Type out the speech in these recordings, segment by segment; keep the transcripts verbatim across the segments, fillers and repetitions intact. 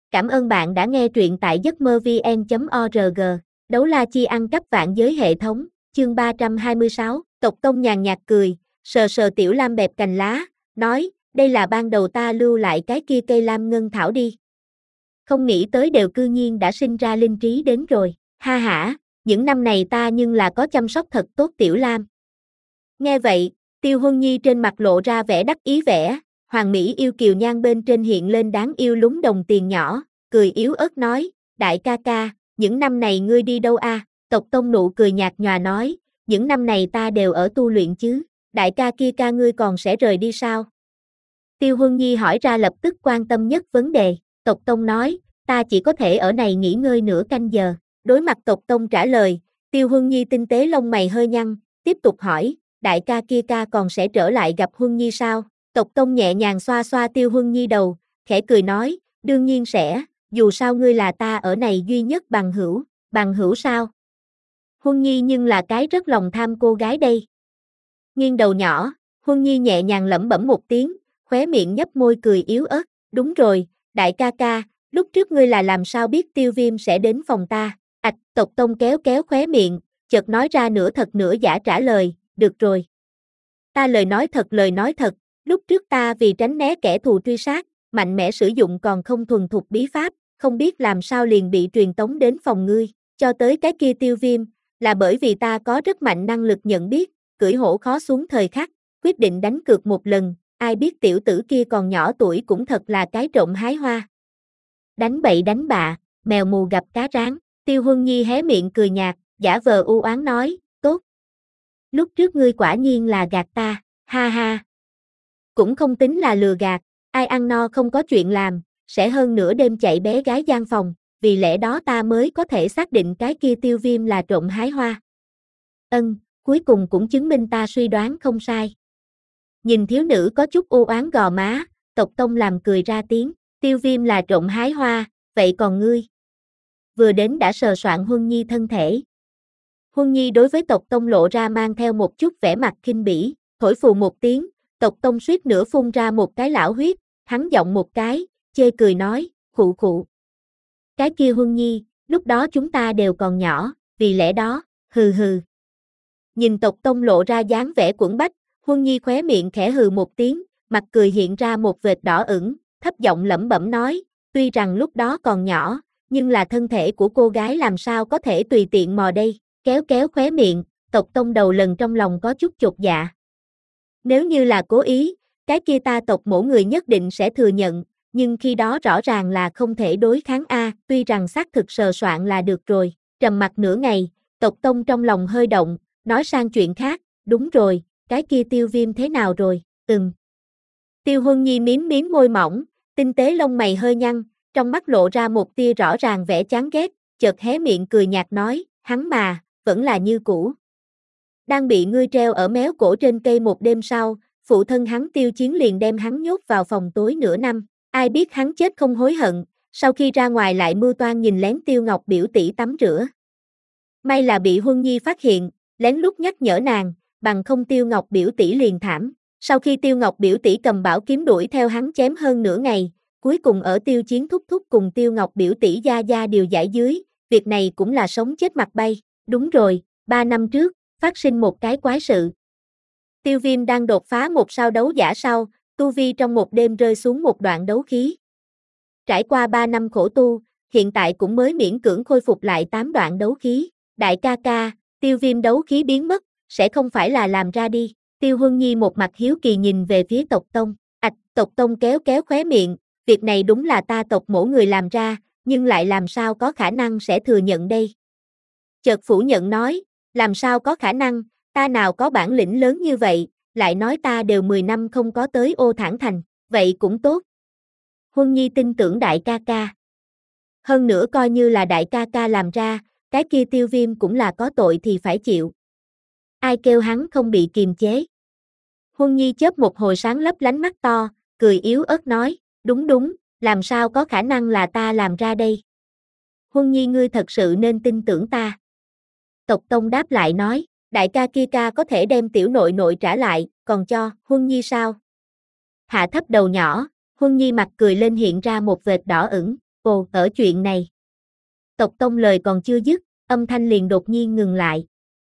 Cảm ơn bạn đã nghe truyện tại giấc mơ vê en chấm org. Đấu la chi ăn cắp vạn giới hệ thống, chương ba trăm hai mươi sáu, Tộc Tông nhàn nhạt cười, sờ sờ Tiểu Lam bẹp cành lá, nói, đây là ban đầu ta lưu lại cái kia cây lam ngân thảo đi. Không nghĩ tới đều cư nhiên đã sinh ra linh trí đến rồi, ha hả, những năm này ta nhưng là có chăm sóc thật tốt Tiểu Lam. Nghe vậy, Tiêu Huân Nhi trên mặt lộ ra vẻ đắc ý vẻ, hoàng mỹ yêu kiều nhan bên trên hiện lên đáng yêu lúng đồng tiền nhỏ, cười yếu ớt nói, đại ca ca, những năm này ngươi đi đâu a? À? Tộc Tông nụ cười nhạt nhòa nói, những năm này ta đều ở tu luyện chứ, đại ca kia ca ngươi còn sẽ rời đi sao? Tiêu Huân Nhi hỏi ra lập tức quan tâm nhất vấn đề, Tộc Tông nói, ta chỉ có thể ở này nghỉ ngơi nửa canh giờ, đối mặt Tộc Tông trả lời, Tiêu Huân Nhi tinh tế lông mày hơi nhăn, tiếp tục hỏi, đại ca kia ca còn sẽ trở lại gặp Huân Nhi sao? Tộc Tông nhẹ nhàng xoa xoa Tiêu Huân Nhi đầu, khẽ cười nói, đương nhiên sẽ, dù sao ngươi là ta ở này duy nhất bằng hữu, bằng hữu sao? Huân Nhi nhưng là cái rất lòng tham cô gái đây. Nghiêng đầu nhỏ, Huân Nhi nhẹ nhàng lẩm bẩm một tiếng, khóe miệng nhấp môi cười yếu ớt, đúng rồi, đại ca ca, lúc trước ngươi là làm sao biết Tiêu Viêm sẽ đến phòng ta? Ảch, Tộc Tông kéo kéo khóe miệng, chợt nói ra nửa thật nửa giả trả lời, được rồi. Ta lời nói thật lời nói thật, lúc trước ta vì tránh né kẻ thù truy sát, mạnh mẽ sử dụng còn không thuần thục bí pháp, không biết làm sao liền bị truyền tống đến phòng ngươi, cho tới cái kia Tiêu Viêm, là bởi vì ta có rất mạnh năng lực nhận biết, cưỡi hổ khó xuống thời khắc, quyết định đánh cược một lần, ai biết tiểu tử kia còn nhỏ tuổi cũng thật là cái trộm hái hoa. Đánh bậy đánh bạ, mèo mù gặp cá rán, Tiêu Huân Nhi hé miệng cười nhạt, giả vờ u oán nói, tốt. Lúc trước ngươi quả nhiên là gạt ta, ha ha. Cũng không tính là lừa gạt, ai ăn no không có chuyện làm, sẽ hơn nửa đêm chạy bé gái gian phòng, vì lẽ đó ta mới có thể xác định cái kia Tiêu Viêm là trộm hái hoa. Ân, cuối cùng cũng chứng minh ta suy đoán không sai. Nhìn thiếu nữ có chút u oán gò má, Tộc Tông làm cười ra tiếng, Tiêu Viêm là trộm hái hoa, vậy còn ngươi? Vừa đến đã sờ soạn Huân Nhi thân thể. Huân Nhi đối với Tộc Tông lộ ra mang theo một chút vẻ mặt khinh bỉ, thổi phù một tiếng, Tộc Tông suýt nữa phun ra một cái lão huyết, hắn giọng một cái, chê cười nói, khụ khụ. Cái kia Huân Nhi, lúc đó chúng ta đều còn nhỏ, vì lẽ đó, hừ hừ. Nhìn Tộc Tông lộ ra dáng vẻ quẫn bách, Huân Nhi khóe miệng khẽ hừ một tiếng, mặt cười hiện ra một vệt đỏ ửng, thấp giọng lẩm bẩm nói, tuy rằng lúc đó còn nhỏ, nhưng là thân thể của cô gái làm sao có thể tùy tiện mò đây, kéo kéo khóe miệng, Tộc Tông đầu lần trong lòng có chút chột dạ. Nếu như là cố ý, cái kia ta tộc mỗi người nhất định sẽ thừa nhận, nhưng khi đó rõ ràng là không thể đối kháng a, tuy rằng xác thực sờ soạn là được rồi. Trầm mặc nửa ngày, Tộc Tông trong lòng hơi động, nói sang chuyện khác, đúng rồi, cái kia Tiêu Viêm thế nào rồi, ừm. Tiêu Huân Nhi miếm miếm môi mỏng, tinh tế lông mày hơi nhăn, trong mắt lộ ra một tia rõ ràng vẻ chán ghét, chợt hé miệng cười nhạt nói, hắn mà, vẫn là như cũ. Đang bị ngươi treo ở méo cổ trên cây một đêm sau, phụ thân hắn Tiêu Chiến liền đem hắn nhốt vào phòng tối nửa năm, ai biết hắn chết không hối hận, sau khi ra ngoài lại mưu toan nhìn lén Tiêu Ngọc biểu tỷ tắm rửa. May là bị Huân Nhi phát hiện, lén lút nhắc nhở nàng, bằng không Tiêu Ngọc biểu tỷ liền thảm. Sau khi Tiêu Ngọc biểu tỷ cầm bảo kiếm đuổi theo hắn chém hơn nửa ngày, cuối cùng ở Tiêu Chiến thúc thúc cùng Tiêu Ngọc biểu tỷ gia gia điều giải dưới, việc này cũng là sống chết mặt bay. Đúng rồi, ba năm trước, phát sinh một cái quái sự. Tiêu Viêm đang đột phá một sao đấu giả sau, tu vi trong một đêm rơi xuống một đoạn đấu khí. Trải qua ba năm khổ tu, hiện tại cũng mới miễn cưỡng khôi phục lại tám đoạn đấu khí. Đại ca ca, Tiêu Viêm đấu khí biến mất, sẽ không phải là làm ra đi. Tiêu Huân Nhi một mặt hiếu kỳ nhìn về phía Tộc Tông. Ảch, Tộc Tông kéo kéo khóe miệng, việc này đúng là ta tộc mỗi người làm ra, nhưng lại làm sao có khả năng sẽ thừa nhận đây. Chợt phủ nhận nói, làm sao có khả năng, ta nào có bản lĩnh lớn như vậy, lại nói ta đều mười năm không có tới Ô Thản Thành, vậy cũng tốt. Huân Nhi tin tưởng đại ca ca. Hơn nữa coi như là đại ca ca làm ra, cái kia Tiêu Viêm cũng là có tội thì phải chịu. Ai kêu hắn không bị kiềm chế. Huân Nhi chớp một hồi sáng lấp lánh mắt to, cười yếu ớt nói, đúng đúng, làm sao có khả năng là ta làm ra đây. Huân Nhi ngươi thật sự nên tin tưởng ta. Tộc Tông đáp lại nói, đại ca kia ca có thể đem tiểu nội nội trả lại, còn cho, Huân Nhi sao? Hạ thấp đầu nhỏ, Huân Nhi mặt cười lên hiện ra một vệt đỏ ửng, Ồ, ở chuyện này. Tộc Tông lời còn chưa dứt, âm thanh liền đột nhiên ngừng lại.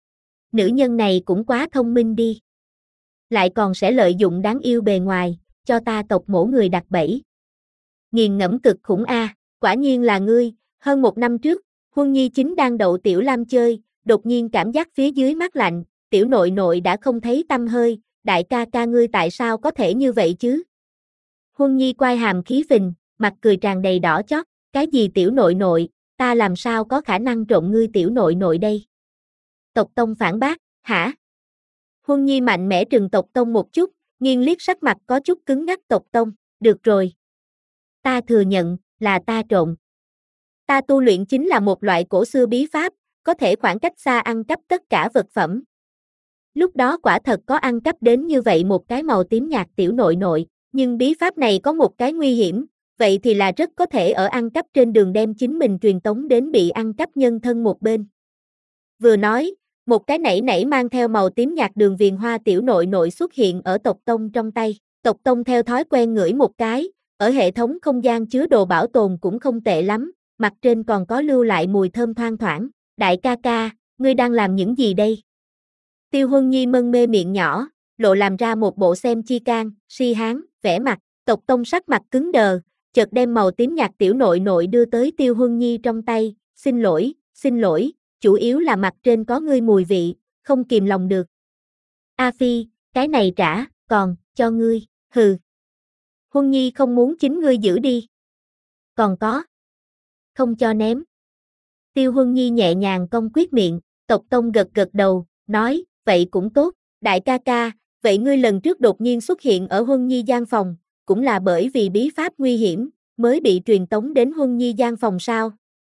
Nữ nhân này cũng quá thông minh đi. Lại còn sẽ lợi dụng đáng yêu bề ngoài, cho ta tộc mổ người đặt bẫy. Nghiền ngẫm cực khủng a, quả nhiên là ngươi. Hơn một năm trước, Huân Nhi chính đang đậu Tiểu Lam chơi, đột nhiên cảm giác phía dưới mát lạnh, tiểu nội nội đã không thấy tăm hơi, đại ca ca ngươi tại sao có thể như vậy chứ? Huân Nhi quai hàm khí phình, mặt cười tràn đầy đỏ chót, cái gì tiểu nội nội, ta làm sao có khả năng trộn ngươi tiểu nội nội đây? Tộc Tông phản bác, hả? Huân Nhi mạnh mẽ trừng Tộc Tông một chút, nghiêng liếc sắc mặt có chút cứng ngắc Tộc Tông, được rồi. Ta thừa nhận, là ta trộn. Ta tu luyện chính là một loại cổ xưa bí pháp, có thể khoảng cách xa ăn cắp tất cả vật phẩm. Lúc đó quả thật có ăn cắp đến như vậy một cái màu tím nhạt tiểu nội nội, nhưng bí pháp này có một cái nguy hiểm, vậy thì là rất có thể ở ăn cắp trên đường đem chính mình truyền tống đến bị ăn cắp nhân thân một bên. Vừa nói, một cái nảy nảy mang theo màu tím nhạt đường viền hoa tiểu nội nội xuất hiện ở Tộc Tông trong tay. Tộc Tông theo thói quen ngửi một cái, ở hệ thống không gian chứa đồ bảo tồn cũng không tệ lắm, mặt trên còn có lưu lại mùi thơm thoang thoảng. Đại ca ca, ngươi đang làm những gì đây? Tiêu Huân Nhi mân mê miệng nhỏ, lộ làm ra một bộ xem chi can, si hán, vẻ mặt. Tộc Tông sắc mặt cứng đờ, chợt đem màu tím nhạt tiểu nội nội đưa tới Tiêu Huân Nhi trong tay, xin lỗi, xin lỗi, chủ yếu là mặt trên có ngươi mùi vị, không kìm lòng được. A Phi, cái này trả, còn, cho ngươi, hừ. Huân Nhi không muốn chính ngươi giữ đi. Còn có. Không cho ném. Tiêu Huân Nhi nhẹ nhàng cong quyết miệng, Tộc Tông gật gật đầu, nói, vậy cũng tốt, đại ca ca, vậy ngươi lần trước đột nhiên xuất hiện ở Huân Nhi gian phòng, cũng là bởi vì bí pháp nguy hiểm, mới bị truyền tống đến Huân Nhi gian phòng sao?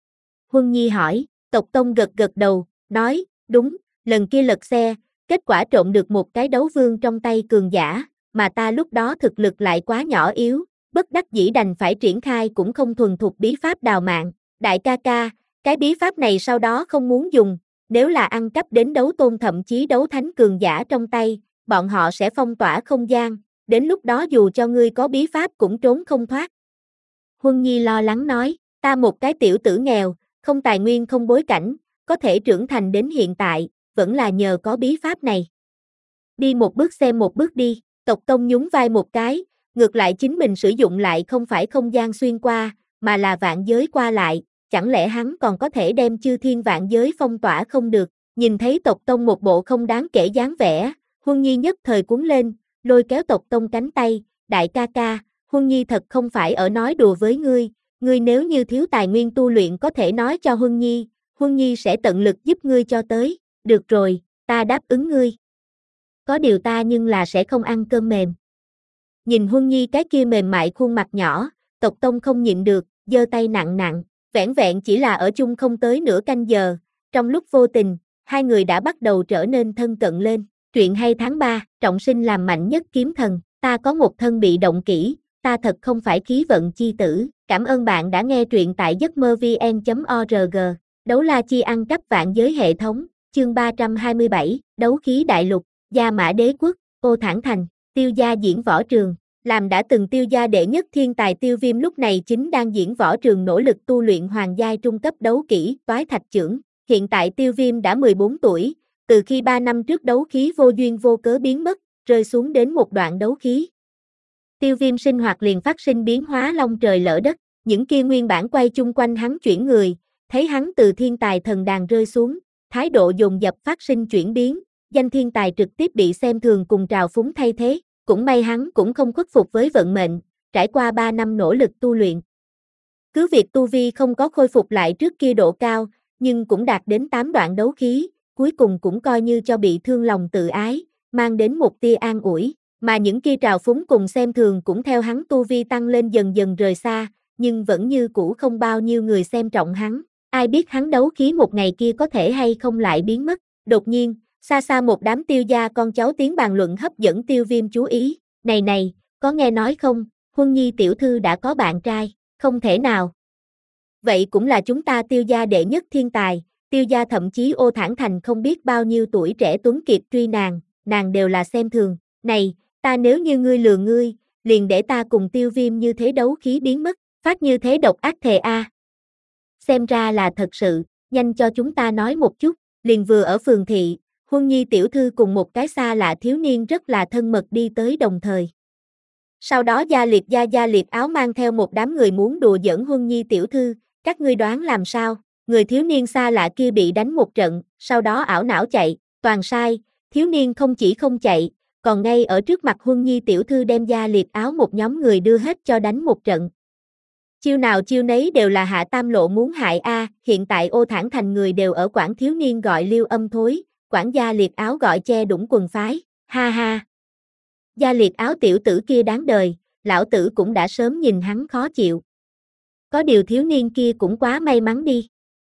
Huân Nhi hỏi, Tộc Tông gật gật đầu, nói, đúng, lần kia lật xe, kết quả trộm được một cái đấu vương trong tay cường giả, mà ta lúc đó thực lực lại quá nhỏ yếu, bất đắc dĩ đành phải triển khai cũng không thuần thục bí pháp đào mạng, đại ca ca, cái bí pháp này sau đó không muốn dùng, nếu là ăn cắp đến đấu tôn thậm chí đấu thánh cường giả trong tay, bọn họ sẽ phong tỏa không gian, đến lúc đó dù cho ngươi có bí pháp cũng trốn không thoát. Huân Nhi lo lắng nói, ta một cái tiểu tử nghèo, không tài nguyên không bối cảnh, có thể trưởng thành đến hiện tại, vẫn là nhờ có bí pháp này. Đi một bước xem một bước đi, Tộc Tông nhún vai một cái, ngược lại chính mình sử dụng lại không phải không gian xuyên qua, mà là vạn giới qua lại, chẳng lẽ hắn còn có thể đem chư thiên vạn giới phong tỏa không được, nhìn thấy Tộc Tông một bộ không đáng kể dáng vẻ, Huân Nhi nhất thời cuốn lên, lôi kéo Tộc Tông cánh tay, đại ca ca, Huân Nhi thật không phải ở nói đùa với ngươi, ngươi nếu như thiếu tài nguyên tu luyện có thể nói cho Huân Nhi, Huân Nhi sẽ tận lực giúp ngươi cho tới, được rồi, ta đáp ứng ngươi. Có điều ta nhưng là sẽ không ăn cơm mềm. Nhìn Huân Nhi cái kia mềm mại khuôn mặt nhỏ, Tộc Tông không nhịn được, giơ tay nặng nặng, vẻn vẹn chỉ là ở chung không tới nửa canh giờ, trong lúc vô tình, hai người đã bắt đầu trở nên thân cận lên. Truyện hay tháng ba, trọng sinh làm mạnh nhất kiếm thần, ta có một thân bị động kỹ, ta thật không phải khí vận chi tử. Cảm ơn bạn đã nghe truyện tại giấc mơ vn chấm org. Đấu la chi ăn cắp vạn giới hệ thống, chương ba trăm hai mươi bảy, đấu khí đại lục, Gia Mã Đế quốc, Ô Thản Thành, Tiêu gia diễn võ trường. Làm đã từng Tiêu gia đệ nhất thiên tài Tiêu Viêm lúc này chính đang diễn võ trường nỗ lực tu luyện hoàng giai trung cấp đấu kỹ, Toái Thạch Chưởng. Hiện tại Tiêu Viêm đã mười bốn tuổi, từ khi ba năm trước đấu khí vô duyên vô cớ biến mất, rơi xuống đến một đoạn đấu khí. Tiêu Viêm sinh hoạt liền phát sinh biến hóa long trời lỡ đất, những kia nguyên bản quay chung quanh hắn chuyển người, thấy hắn từ thiên tài thần đàn rơi xuống, thái độ dồn dập phát sinh chuyển biến, danh thiên tài trực tiếp bị xem thường cùng trào phúng thay thế, cũng may hắn cũng không khuất phục với vận mệnh, trải qua ba năm nỗ lực tu luyện. Cứ việc tu vi không có khôi phục lại trước kia độ cao, nhưng cũng đạt đến tám đoạn đấu khí, cuối cùng cũng coi như cho bị thương lòng tự ái, mang đến một tia an ủi, mà những kia trào phúng cùng xem thường cũng theo hắn tu vi tăng lên dần dần rời xa, nhưng vẫn như cũ không bao nhiêu người xem trọng hắn, ai biết hắn đấu khí một ngày kia có thể hay không lại biến mất. Đột nhiên, xa xa một đám Tiêu gia con cháu tiếng bàn luận hấp dẫn Tiêu Viêm chú ý, này này, có nghe nói không, Huân Nhi tiểu thư đã có bạn trai, không thể nào. Vậy cũng là chúng ta Tiêu gia đệ nhất thiên tài, Tiêu gia thậm chí Ô Thản Thành không biết bao nhiêu tuổi trẻ tuấn kiệt truy nàng, nàng đều là xem thường, này, ta nếu như ngươi lừa ngươi, liền để ta cùng Tiêu Viêm như thế đấu khí biến mất, Phát như thế độc ác thề a. À. Xem ra là thật sự, nhanh cho chúng ta nói một chút, liền vừa ở phường thị, Huân Nhi tiểu thư cùng một cái xa lạ thiếu niên rất là thân mật đi tới đồng thời. Sau đó Gia Liệt gia Gia Liệt áo mang theo một đám người muốn đùa giỡn Huân Nhi tiểu thư, các ngươi đoán làm sao, người thiếu niên xa lạ kia bị đánh một trận, sau đó ảo não chạy, toàn sai, thiếu niên không chỉ không chạy, còn ngay ở trước mặt Huân Nhi tiểu thư đem Gia Liệt áo một nhóm người đưa hết cho đánh một trận. Chiêu nào chiêu nấy đều là hạ tam lộ muốn hại a, hiện tại Ô Thản Thành người đều ở quản thiếu niên gọi Liêu Âm thối, quản Gia Liệt áo gọi che đũng quần phái, ha ha. Gia Liệt áo tiểu tử kia đáng đời, lão tử cũng đã sớm nhìn hắn khó chịu. Có điều thiếu niên kia cũng quá may mắn đi.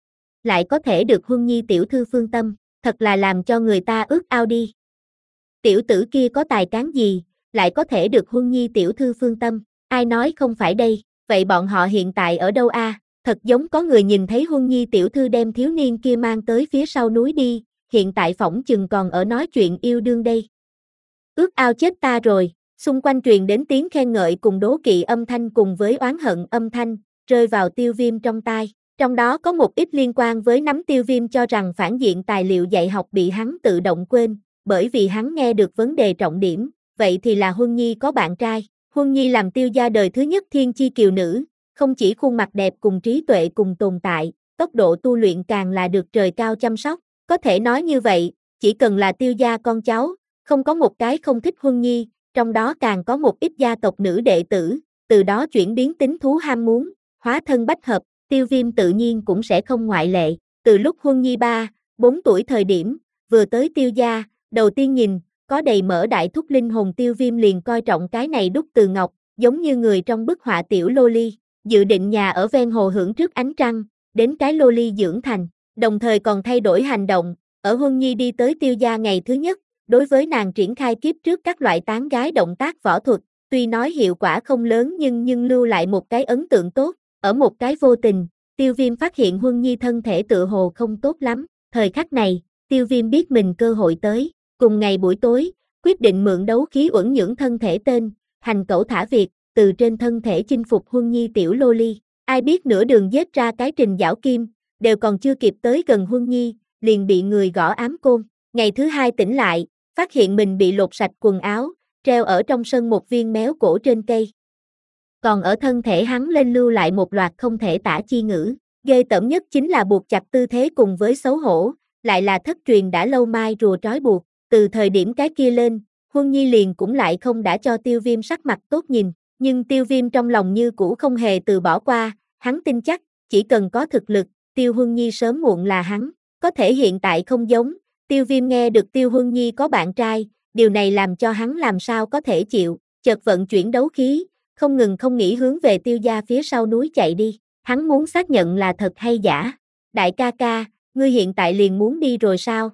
Lại có thể được Huân Nhi tiểu thư phương tâm, thật là làm cho người ta ước ao đi. Tiểu tử kia có tài cán gì, lại có thể được Huân Nhi tiểu thư phương tâm, ai nói không phải đây, vậy bọn họ hiện tại ở đâu a? À? Thật giống có người nhìn thấy Huân Nhi tiểu thư đem thiếu niên kia mang tới phía sau núi đi, hiện tại phỏng chừng còn ở nói chuyện yêu đương đây. Ước ao chết ta rồi, xung quanh truyền đến tiếng khen ngợi cùng đố kỵ âm thanh cùng với oán hận âm thanh, rơi vào Tiêu Viêm trong tai. Trong đó có một ít liên quan với nắm Tiêu Viêm cho rằng phản diện tài liệu dạy học bị hắn tự động quên, bởi vì hắn nghe được vấn đề trọng điểm, vậy thì là Huân Nhi có bạn trai. Huân Nhi làm Tiêu gia đời thứ nhất thiên chi kiều nữ, không chỉ khuôn mặt đẹp cùng trí tuệ cùng tồn tại, tốc độ tu luyện càng là được trời cao chăm sóc, có thể nói như vậy, chỉ cần là Tiêu gia con cháu, không có một cái không thích Huân Nhi, trong đó càng có một ít gia tộc nữ đệ tử, từ đó chuyển biến tính thú ham muốn, hóa thân bách hợp, Tiêu Viêm tự nhiên cũng sẽ không ngoại lệ. Từ lúc Huân Nhi ba, bốn tuổi thời điểm, vừa tới Tiêu gia, đầu tiên nhìn, có đầy mỡ đại thúc linh hồn Tiêu Viêm liền coi trọng cái này đúc từ ngọc, giống như người trong bức họa tiểu loli, dự định nhà ở ven hồ hưởng trước ánh trăng, đến cái loli dưỡng thành, đồng thời còn thay đổi hành động, ở Huân Nhi đi tới Tiêu gia ngày thứ nhất, đối với nàng triển khai kiếp trước các loại tán gái động tác võ thuật, tuy nói hiệu quả không lớn nhưng nhưng lưu lại một cái ấn tượng tốt, ở một cái vô tình, Tiêu Viêm phát hiện Huân Nhi thân thể tựa hồ không tốt lắm, thời khắc này, Tiêu Viêm biết mình cơ hội tới, cùng ngày buổi tối, quyết định mượn đấu khí uẩn nhưỡng thân thể tên, hành cẩu thả Việt, từ trên thân thể chinh phục Huân Nhi tiểu loli, ai biết nửa đường giết ra cái Trình Giảo Kim, đều còn chưa kịp tới gần Huân Nhi, liền bị người gõ ám côn, ngày thứ hai tỉnh lại, phát hiện mình bị lột sạch quần áo, treo ở trong sân một viên méo cổ trên cây. Còn ở thân thể hắn lên lưu lại một loạt không thể tả chi ngữ, ghê tởm nhất chính là buộc chặt tư thế cùng với xấu hổ, lại là thất truyền đã lâu mai rùa trói buộc, từ thời điểm cái kia lên, Huân Nhi liền cũng lại không đã cho Tiêu Viêm sắc mặt tốt nhìn, nhưng Tiêu Viêm trong lòng như cũ không hề từ bỏ qua, hắn tin chắc, chỉ cần có thực lực, Tiêu Huân Nhi sớm muộn là hắn, có thể hiện tại không giống. Tiêu Viêm nghe được Tiêu Huân Nhi có bạn trai, điều này làm cho hắn làm sao có thể chịu, chợt vận chuyển đấu khí, không ngừng không nghĩ hướng về Tiêu gia phía sau núi chạy đi, hắn muốn xác nhận là thật hay giả. Đại ca ca, ngươi hiện tại liền muốn đi rồi sao?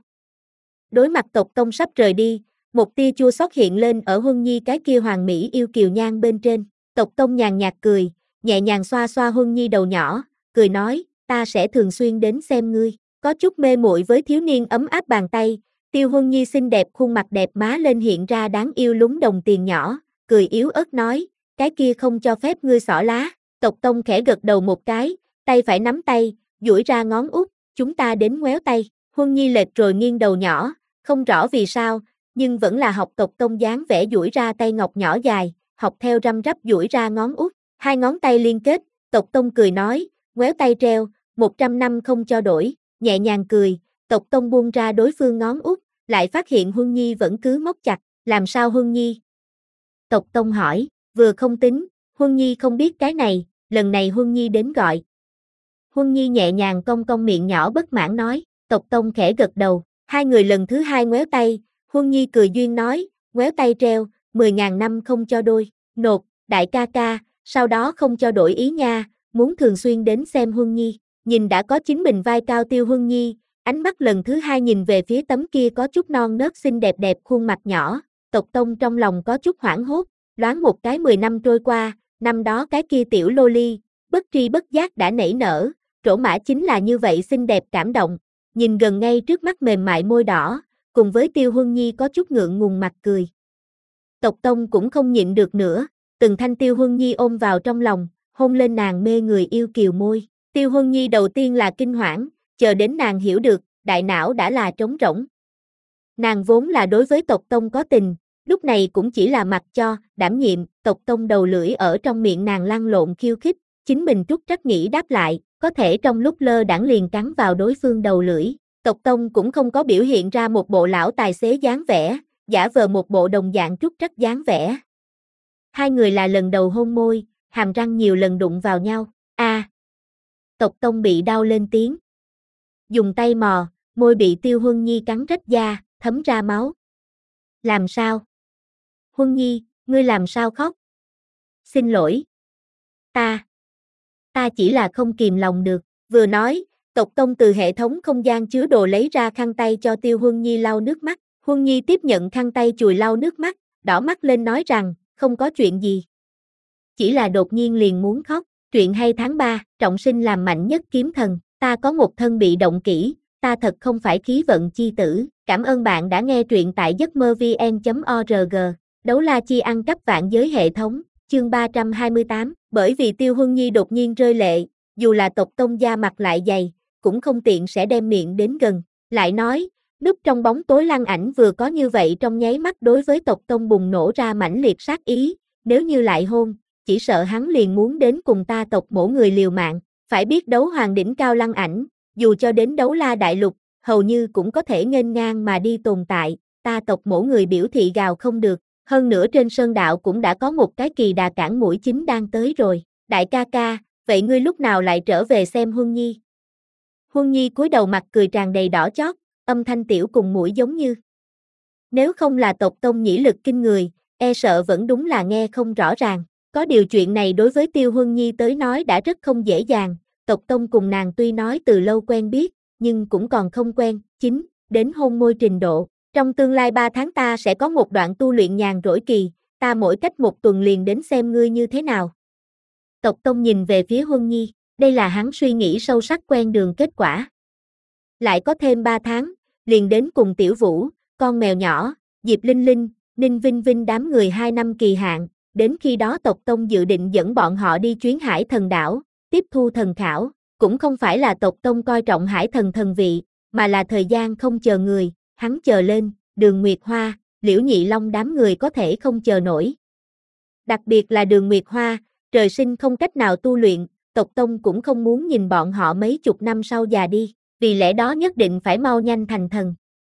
Đối mặt tộc công sắp rời đi, một tia chua xót hiện lên ở Huân Nhi cái kia hoàng mỹ yêu kiều nhan bên trên, tộc công nhàn nhạt cười, nhẹ nhàng xoa xoa Huân Nhi đầu nhỏ, cười nói, ta sẽ thường xuyên đến xem ngươi. Có chút mê muội với thiếu niên ấm áp bàn tay, Tiêu Huân Nhi xinh đẹp khuôn mặt đẹp má lên hiện ra đáng yêu lúng đồng tiền nhỏ, cười yếu ớt nói, cái kia không cho phép ngươi xỏ lá, tộc tông khẽ gật đầu một cái, tay phải nắm tay, duỗi ra ngón út, chúng ta đến ngoéo tay, Huân Nhi lệch rồi nghiêng đầu nhỏ, không rõ vì sao, nhưng vẫn là học tộc tông dáng vẽ duỗi ra tay ngọc nhỏ dài, học theo răm rắp duỗi ra ngón út, hai ngón tay liên kết, tộc tông cười nói, ngoéo tay treo, một trăm năm không cho đổi. Nhẹ nhàng cười, tộc tông buông ra đối phương ngón út, lại phát hiện Huân Nhi vẫn cứ móc chặt, làm sao Huân Nhi? Tộc tông hỏi, vừa không tính, Huân Nhi không biết cái này, lần này Huân Nhi đến gọi. Huân Nhi nhẹ nhàng cong cong miệng nhỏ bất mãn nói, tộc tông khẽ gật đầu, hai người lần thứ hai ngoéo tay, Huân Nhi cười duyên nói, ngoéo tay treo, mười ngàn năm không cho đôi, nột, đại ca ca, sau đó không cho đổi ý nha, muốn thường xuyên đến xem Huân Nhi. Nhìn đã có chính mình vai cao Tiêu Huân Nhi, ánh mắt lần thứ hai nhìn về phía tấm kia có chút non nớt xinh đẹp đẹp khuôn mặt nhỏ, tộc tông trong lòng có chút hoảng hốt, loáng một cái mười năm trôi qua, năm đó cái kia tiểu loli, bất tri bất giác đã nảy nở, trổ mã chính là như vậy xinh đẹp cảm động, nhìn gần ngay trước mắt mềm mại môi đỏ, cùng với Tiêu Huân Nhi có chút ngượng ngùng mặt cười. Tộc tông cũng không nhịn được nữa, từng thanh Tiêu Huân Nhi ôm vào trong lòng, hôn lên nàng mê người yêu kiều môi. Tiêu Huân Nhi đầu tiên là kinh hoảng, chờ đến nàng hiểu được, đại não đã là trống rỗng. Nàng vốn là đối với tộc tông có tình, lúc này cũng chỉ là mặc cho, đảm nhiệm, tộc tông đầu lưỡi ở trong miệng nàng lăn lộn khiêu khích, chính mình trúc trắc nghĩ đáp lại, có thể trong lúc lơ đãng liền cắn vào đối phương đầu lưỡi. Tộc tông cũng không có biểu hiện ra một bộ lão tài xế dáng vẻ, giả vờ một bộ đồng dạng trúc trắc dáng vẻ. Hai người là lần đầu hôn môi, hàm răng nhiều lần đụng vào nhau. A. À, tộc tông bị đau lên tiếng. Dùng tay mò, môi bị Tiêu Huân Nhi cắn rách da, thấm ra máu. Làm sao? Huân Nhi, ngươi làm sao khóc? Xin lỗi. Ta. Ta chỉ là không kìm lòng được. Vừa nói, tộc tông từ hệ thống không gian chứa đồ lấy ra khăn tay cho Tiêu Huân Nhi lau nước mắt. Huân Nhi tiếp nhận khăn tay chùi lau nước mắt, đỏ mắt lên nói rằng, không có chuyện gì. Chỉ là đột nhiên liền muốn khóc. Truyện hay tháng ba, trọng sinh làm mạnh nhất kiếm thần. Ta có một thân bị động kỹ, ta thật không phải khí vận chi tử. Cảm ơn bạn đã nghe truyện tại giấc mơ vn chấm org. Đấu la chi ăn cắp vạn giới hệ thống, chương ba trăm hai mươi tám. Bởi vì Tiêu Huân Nhi đột nhiên rơi lệ, dù là tộc tông da mặt lại dày, cũng không tiện sẽ đem miệng đến gần. Lại nói, núp trong bóng tối Lăng Ảnh vừa có như vậy trong nháy mắt đối với tộc tông bùng nổ ra mãnh liệt sát ý, nếu như lại hôn, chỉ sợ hắn liền muốn đến cùng ta tộc mổ người liều mạng. Phải biết đấu hoàng đỉnh cao Lăng Ảnh, dù cho đến đấu la đại lục, hầu như cũng có thể nghênh ngang mà đi tồn tại, ta tộc mổ người biểu thị gào không được, hơn nữa trên sơn đạo cũng đã có một cái kỳ đà cản mũi chính đang tới rồi. Đại ca ca, vậy ngươi lúc nào lại trở về xem Huân Nhi? Huân Nhi cúi đầu mặt cười tràn đầy đỏ chót, âm thanh tiểu cùng mũi giống như. Nếu không là tộc tông nhĩ lực kinh người, e sợ vẫn đúng là nghe không rõ ràng. Có điều chuyện này đối với Tiêu Huân Nhi tới nói đã rất không dễ dàng, tộc tông cùng nàng tuy nói từ lâu quen biết, nhưng cũng còn không quen, chính, đến hôn môi trình độ. Trong tương lai ba tháng ta sẽ có một đoạn tu luyện nhàn rỗi kỳ, ta mỗi cách một tuần liền đến xem ngươi như thế nào. Tộc tông nhìn về phía Huân Nhi, đây là hắn suy nghĩ sâu sắc quen đường kết quả. Lại có thêm ba tháng, liền đến cùng Tiểu Vũ, con mèo nhỏ, Diệp Linh Linh, Ninh Vinh Vinh đám người hai năm kỳ hạn, đến khi đó tộc tông dự định dẫn bọn họ đi chuyến Hải Thần đảo, tiếp thu thần khảo, cũng không phải là tộc tông coi trọng Hải Thần thần vị, mà là thời gian không chờ người, hắn chờ lên, Đường Nguyệt Hoa, Liễu Nhị Long đám người có thể không chờ nổi. Đặc biệt là Đường Nguyệt Hoa, trời sinh không cách nào tu luyện, tộc tông cũng không muốn nhìn bọn họ mấy chục năm sau già đi, vì lẽ đó nhất định phải mau nhanh thành thần.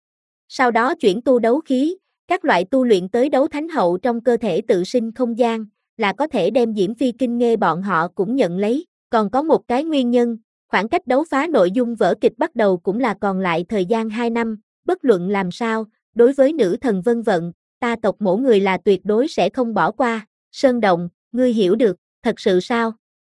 Sau đó chuyển tu đấu khí, các loại tu luyện tới đấu thánh hậu trong cơ thể tự sinh không gian, là có thể đem Diễm Phi Kinh Nghê bọn họ cũng nhận lấy. Còn có một cái nguyên nhân, khoảng cách đấu phá nội dung vở kịch bắt đầu cũng là còn lại thời gian hai năm, bất luận làm sao, đối với nữ thần Vân Vận, ta tộc mổ người là tuyệt đối sẽ không bỏ qua. Sơn Động, ngươi hiểu được, thật sự sao?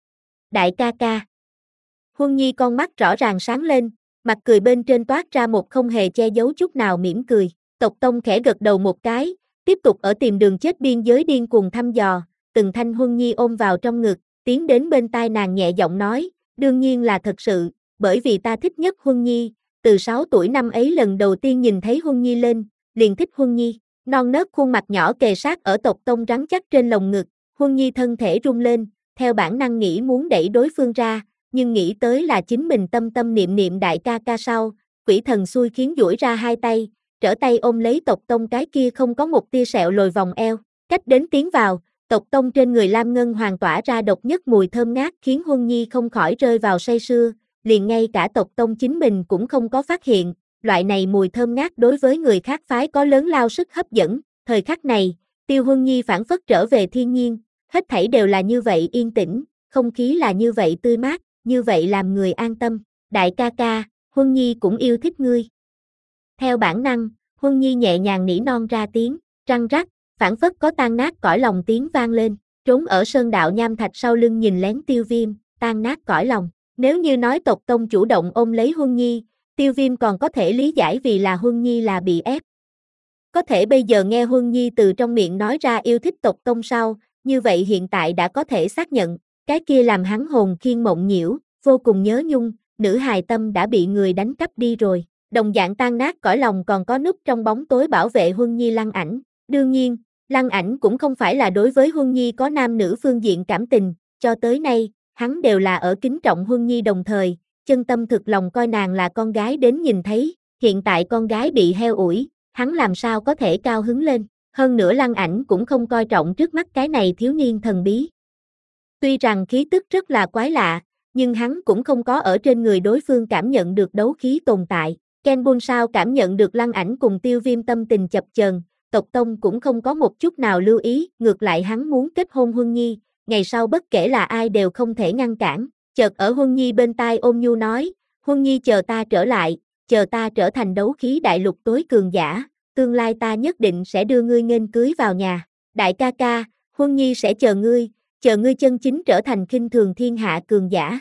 Đại ca ca. Huân Nhi con mắt rõ ràng sáng lên, mặt cười bên trên toát ra một không hề che giấu chút nào mỉm cười. Tộc tông khẽ gật đầu một cái, tiếp tục ở tìm đường chết biên giới điên cuồng thăm dò, từng thanh Huân Nhi ôm vào trong ngực, tiến đến bên tai nàng nhẹ giọng nói, đương nhiên là thật sự, bởi vì ta thích nhất Huân Nhi, từ sáu tuổi năm ấy lần đầu tiên nhìn thấy Huân Nhi lên, liền thích Huân Nhi, non nớt khuôn mặt nhỏ kề sát ở tộc tông rắn chắc trên lồng ngực, Huân Nhi thân thể rung lên, theo bản năng nghĩ muốn đẩy đối phương ra, nhưng nghĩ tới là chính mình tâm tâm niệm niệm đại ca ca sau, quỷ thần xui khiến duỗi ra hai tay, trở tay ôm lấy tộc tông cái kia không có một tia sẹo lồi vòng eo, cách đến tiến vào. Tộc tông trên người Lam Ngân Hoàng tỏa ra độc nhất mùi thơm ngát khiến Huân Nhi không khỏi rơi vào say sưa, liền ngay cả tộc tông chính mình cũng không có phát hiện, loại này mùi thơm ngát đối với người khác phái có lớn lao sức hấp dẫn. Thời khắc này, Tiêu Huân Nhi phản phất trở về thiên nhiên, hết thảy đều là như vậy yên tĩnh, không khí là như vậy tươi mát, như vậy làm người an tâm. Đại ca ca, Huân Nhi cũng yêu thích ngươi. Theo bản năng, Huân Nhi nhẹ nhàng nỉ non ra tiếng, răng rắc, phản phất có tan nát cõi lòng tiếng vang lên, trốn ở sơn đạo nham thạch sau lưng nhìn lén Tiêu Viêm, tan nát cõi lòng. Nếu như nói tộc tông chủ động ôm lấy Huân Nhi, Tiêu Viêm còn có thể lý giải vì là Huân Nhi là bị ép. Có thể bây giờ nghe Huân Nhi từ trong miệng nói ra yêu thích tộc tông sau, như vậy hiện tại đã có thể xác nhận, cái kia làm hắn hồn khiên mộng nhiễu, vô cùng nhớ nhung, nữ hài tâm đã bị người đánh cắp đi rồi. Đồng dạng tan nát cõi lòng còn có núp trong bóng tối bảo vệ Huân Nhi Lăng Ảnh. Đương nhiên, Lăng Ảnh cũng không phải là đối với Huân Nhi có nam nữ phương diện cảm tình, cho tới nay, hắn đều là ở kính trọng Huân Nhi đồng thời, chân tâm thực lòng coi nàng là con gái đến nhìn thấy, hiện tại con gái bị heo ủi, hắn làm sao có thể cao hứng lên, hơn nữa Lăng Ảnh cũng không coi trọng trước mắt cái này thiếu niên thần bí. Tuy rằng khí tức rất là quái lạ, nhưng hắn cũng không có ở trên người đối phương cảm nhận được đấu khí tồn tại. Ken Bôn sao cảm nhận được Lăng Ảnh cùng Tiêu Viêm tâm tình chập chờn, tộc tông cũng không có một chút nào lưu ý, ngược lại hắn muốn kết hôn Huân Nhi, ngày sau bất kể là ai đều không thể ngăn cản. Chợt ở Huân Nhi bên tai ôm nhu nói, Huân Nhi chờ ta trở lại, chờ ta trở thành đấu khí đại lục tối cường giả, tương lai ta nhất định sẽ đưa ngươi nghênh cưới vào nhà. Đại ca ca, Huân Nhi sẽ chờ ngươi, chờ ngươi chân chính trở thành khinh thường thiên hạ cường giả.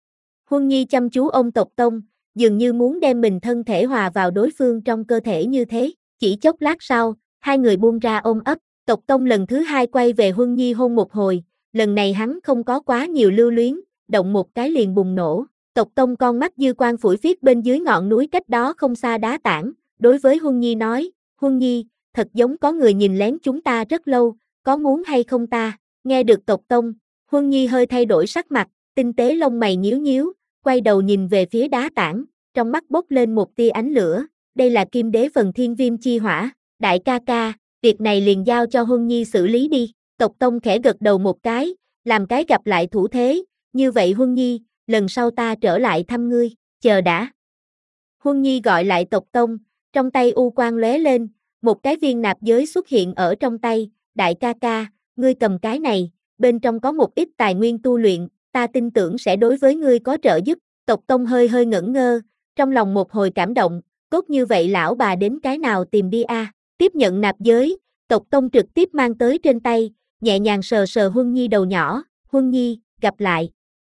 Huân Nhi chăm chú ôm tộc tông, dường như muốn đem mình thân thể hòa vào đối phương trong cơ thể như thế. Chỉ chốc lát sau, hai người buông ra ôm ấp, tộc tông lần thứ hai quay về Huân Nhi hôn một hồi, lần này hắn không có quá nhiều lưu luyến, động một cái liền bùng nổ. Tộc tông con mắt dư quang phủi phiết bên dưới ngọn núi cách đó không xa đá tảng, đối với Huân Nhi nói, Huân Nhi, thật giống có người nhìn lén chúng ta rất lâu, có muốn hay không ta? Nghe được tộc tông, Huân Nhi hơi thay đổi sắc mặt, tinh tế lông mày nhíu nhíu, quay đầu nhìn về phía đá tảng, trong mắt bốc lên một tia ánh lửa, đây là Kim Đế phần Thiên Viêm chi hỏa, đại ca ca, việc này liền giao cho Huân Nhi xử lý đi. Tộc tông khẽ gật đầu một cái, làm cái gặp lại thủ thế, như vậy Huân Nhi, lần sau ta trở lại thăm ngươi, chờ đã. Huân Nhi gọi lại tộc tông, trong tay u quang lóe lên, một cái viên nạp giới xuất hiện ở trong tay, đại ca ca, ngươi cầm cái này, bên trong có một ít tài nguyên tu luyện, ta tin tưởng sẽ đối với ngươi có trợ giúp. Tộc tông hơi hơi ngẩn ngơ, trong lòng một hồi cảm động, tốt như vậy lão bà đến cái nào tìm đi a? Tiếp nhận nạp giới, tộc tông trực tiếp mang tới trên tay, nhẹ nhàng sờ sờ Huân Nhi đầu nhỏ, Huân Nhi, gặp lại.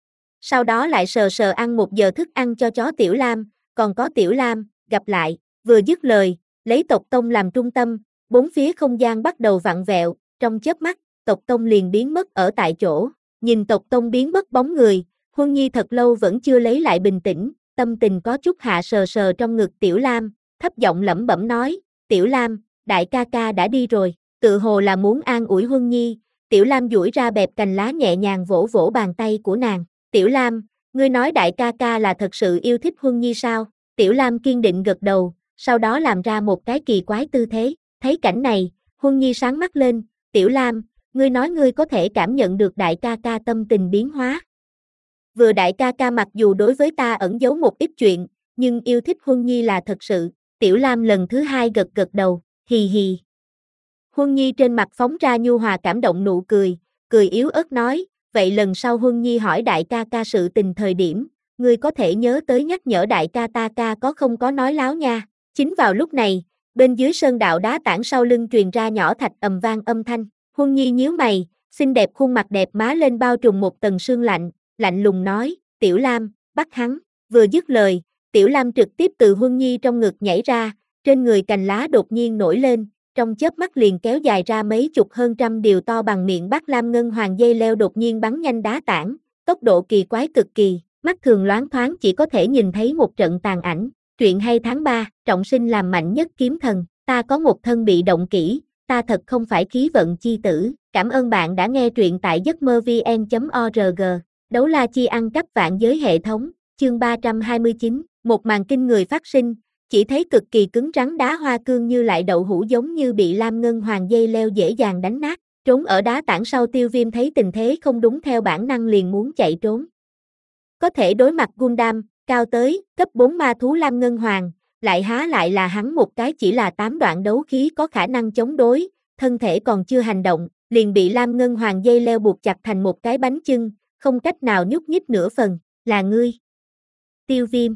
Sau đó lại sờ sờ ăn một giờ thức ăn cho chó Tiểu Lam, còn có Tiểu Lam, gặp lại, vừa dứt lời, lấy tộc tông làm trung tâm, bốn phía không gian bắt đầu vặn vẹo, trong chớp mắt, tộc tông liền biến mất ở tại chỗ, nhìn tộc tông biến mất bóng người, Huân Nhi thật lâu vẫn chưa lấy lại bình tĩnh, tâm tình có chút hạ sờ sờ trong ngực Tiểu Lam, thấp giọng lẩm bẩm nói, Tiểu Lam, đại ca ca đã đi rồi, tự hồ là muốn an ủi Huân Nhi, Tiểu Lam duỗi ra bẹp cành lá nhẹ nhàng vỗ vỗ bàn tay của nàng, Tiểu Lam, ngươi nói đại ca ca là thật sự yêu thích Huân Nhi sao? Tiểu Lam kiên định gật đầu, sau đó làm ra một cái kỳ quái tư thế, thấy cảnh này, Huân Nhi sáng mắt lên, Tiểu Lam, ngươi nói ngươi có thể cảm nhận được đại ca ca tâm tình biến hóa. Vừa đại ca ca mặc dù đối với ta ẩn giấu một ít chuyện, nhưng yêu thích Huân Nhi là thật sự, Tiểu Lam lần thứ hai gật gật đầu, hì hì. Huân Nhi trên mặt phóng ra nhu hòa cảm động nụ cười, cười yếu ớt nói, vậy lần sau Huân Nhi hỏi đại ca ca sự tình thời điểm, ngươi có thể nhớ tới nhắc nhở đại ca ta ca có không có nói láo nha. Chính vào lúc này, bên dưới sơn đạo đá tảng sau lưng truyền ra nhỏ thạch ầm vang âm thanh, Huân Nhi nhíu mày, xinh đẹp khuôn mặt đẹp má lên bao trùm một tầng sương lạnh, lạnh lùng nói, Tiểu Lam, bắt hắn, vừa dứt lời, Tiểu Lam trực tiếp từ Huân Nhi trong ngực nhảy ra, trên người cành lá đột nhiên nổi lên, trong chớp mắt liền kéo dài ra mấy chục hơn trăm điều to bằng miệng bát lam ngân hoàng dây leo đột nhiên bắn nhanh đá tảng, tốc độ kỳ quái cực kỳ, mắt thường loáng thoáng chỉ có thể nhìn thấy một trận tàn ảnh. Truyện hay tháng ba, trọng sinh làm mạnh nhất kiếm thần, ta có một thân bị động kỹ, ta thật không phải khí vận chi tử. Cảm ơn bạn đã nghe truyện tại giấc mơ vn chấm org. Đấu la chi ăn cắp vạn giới hệ thống, chương ba trăm hai mươi chín, một màn kinh người phát sinh, chỉ thấy cực kỳ cứng rắn đá hoa cương như lại đậu hũ giống như bị lam ngân hoàng dây leo dễ dàng đánh nát, trốn ở đá tảng sau Tiêu Viêm thấy tình thế không đúng theo bản năng liền muốn chạy trốn. Có thể đối mặt Gundam, cao tới, cấp bốn ma thú lam ngân hoàng, lại há lại là hắn một cái chỉ là tám đoạn đấu khí có khả năng chống đối, thân thể còn chưa hành động, liền bị lam ngân hoàng dây leo buộc chặt thành một cái bánh chưng, không cách nào nhúc nhích nửa phần, là ngươi. Tiêu Viêm.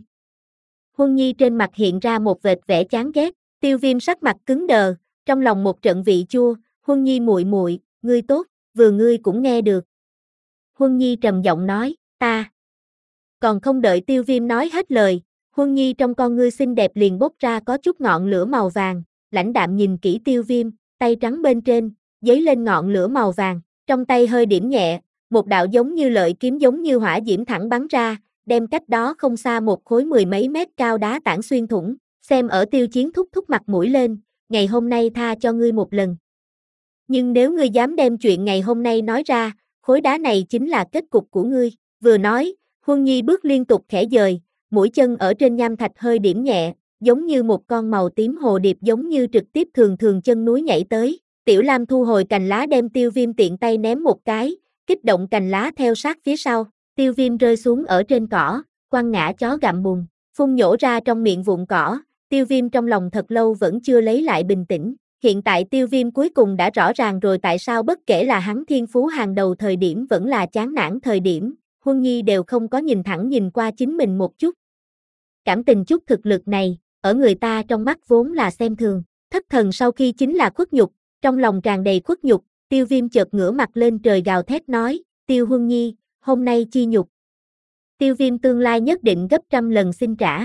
Huân Nhi trên mặt hiện ra một vệt vẻ chán ghét, Tiêu Viêm sắc mặt cứng đờ, trong lòng một trận vị chua, Huân Nhi muội muội, ngươi tốt, vừa ngươi cũng nghe được. Huân Nhi trầm giọng nói, ta. Còn không đợi Tiêu Viêm nói hết lời, Huân Nhi trong con ngươi xinh đẹp liền bốc ra có chút ngọn lửa màu vàng, lãnh đạm nhìn kỹ Tiêu Viêm, tay trắng bên trên, giấy lên ngọn lửa màu vàng, trong tay hơi điểm nhẹ, một đạo giống như lợi kiếm giống như hỏa diễm thẳng bắn ra, đem cách đó không xa một khối mười mấy mét cao đá tảng xuyên thủng, xem ở Tiêu Chiến thúc thúc mặt mũi lên, ngày hôm nay tha cho ngươi một lần. Nhưng nếu ngươi dám đem chuyện ngày hôm nay nói ra, khối đá này chính là kết cục của ngươi. Vừa nói, Huân Nhi bước liên tục khẽ dời, mũi chân ở trên nham thạch hơi điểm nhẹ, giống như một con màu tím hồ điệp giống như trực tiếp thường thường chân núi nhảy tới. Tiểu Lam thu hồi cành lá đem Tiêu Viêm tiện tay ném một cái, kích động cành lá theo sát phía sau. Tiêu Viêm rơi xuống ở trên cỏ, quăng ngã chó gặm bùn, phun nhổ ra trong miệng vụn cỏ. Tiêu Viêm trong lòng thật lâu vẫn chưa lấy lại bình tĩnh. Hiện tại Tiêu Viêm cuối cùng đã rõ ràng rồi tại sao bất kể là hắn thiên phú hàng đầu thời điểm vẫn là chán nản thời điểm, Huân Nhi đều không có nhìn thẳng nhìn qua chính mình một chút. Cảm tình chút thực lực này, ở người ta trong mắt vốn là xem thường. Thất thần sau khi chính là khuất nhục, trong lòng tràn đầy khuất nhục, Tiêu Viêm chợt ngửa mặt lên trời gào thét nói, Tiêu Huân Nhi, hôm nay chi nhục. Tiêu Viêm tương lai nhất định gấp trăm lần xin trả.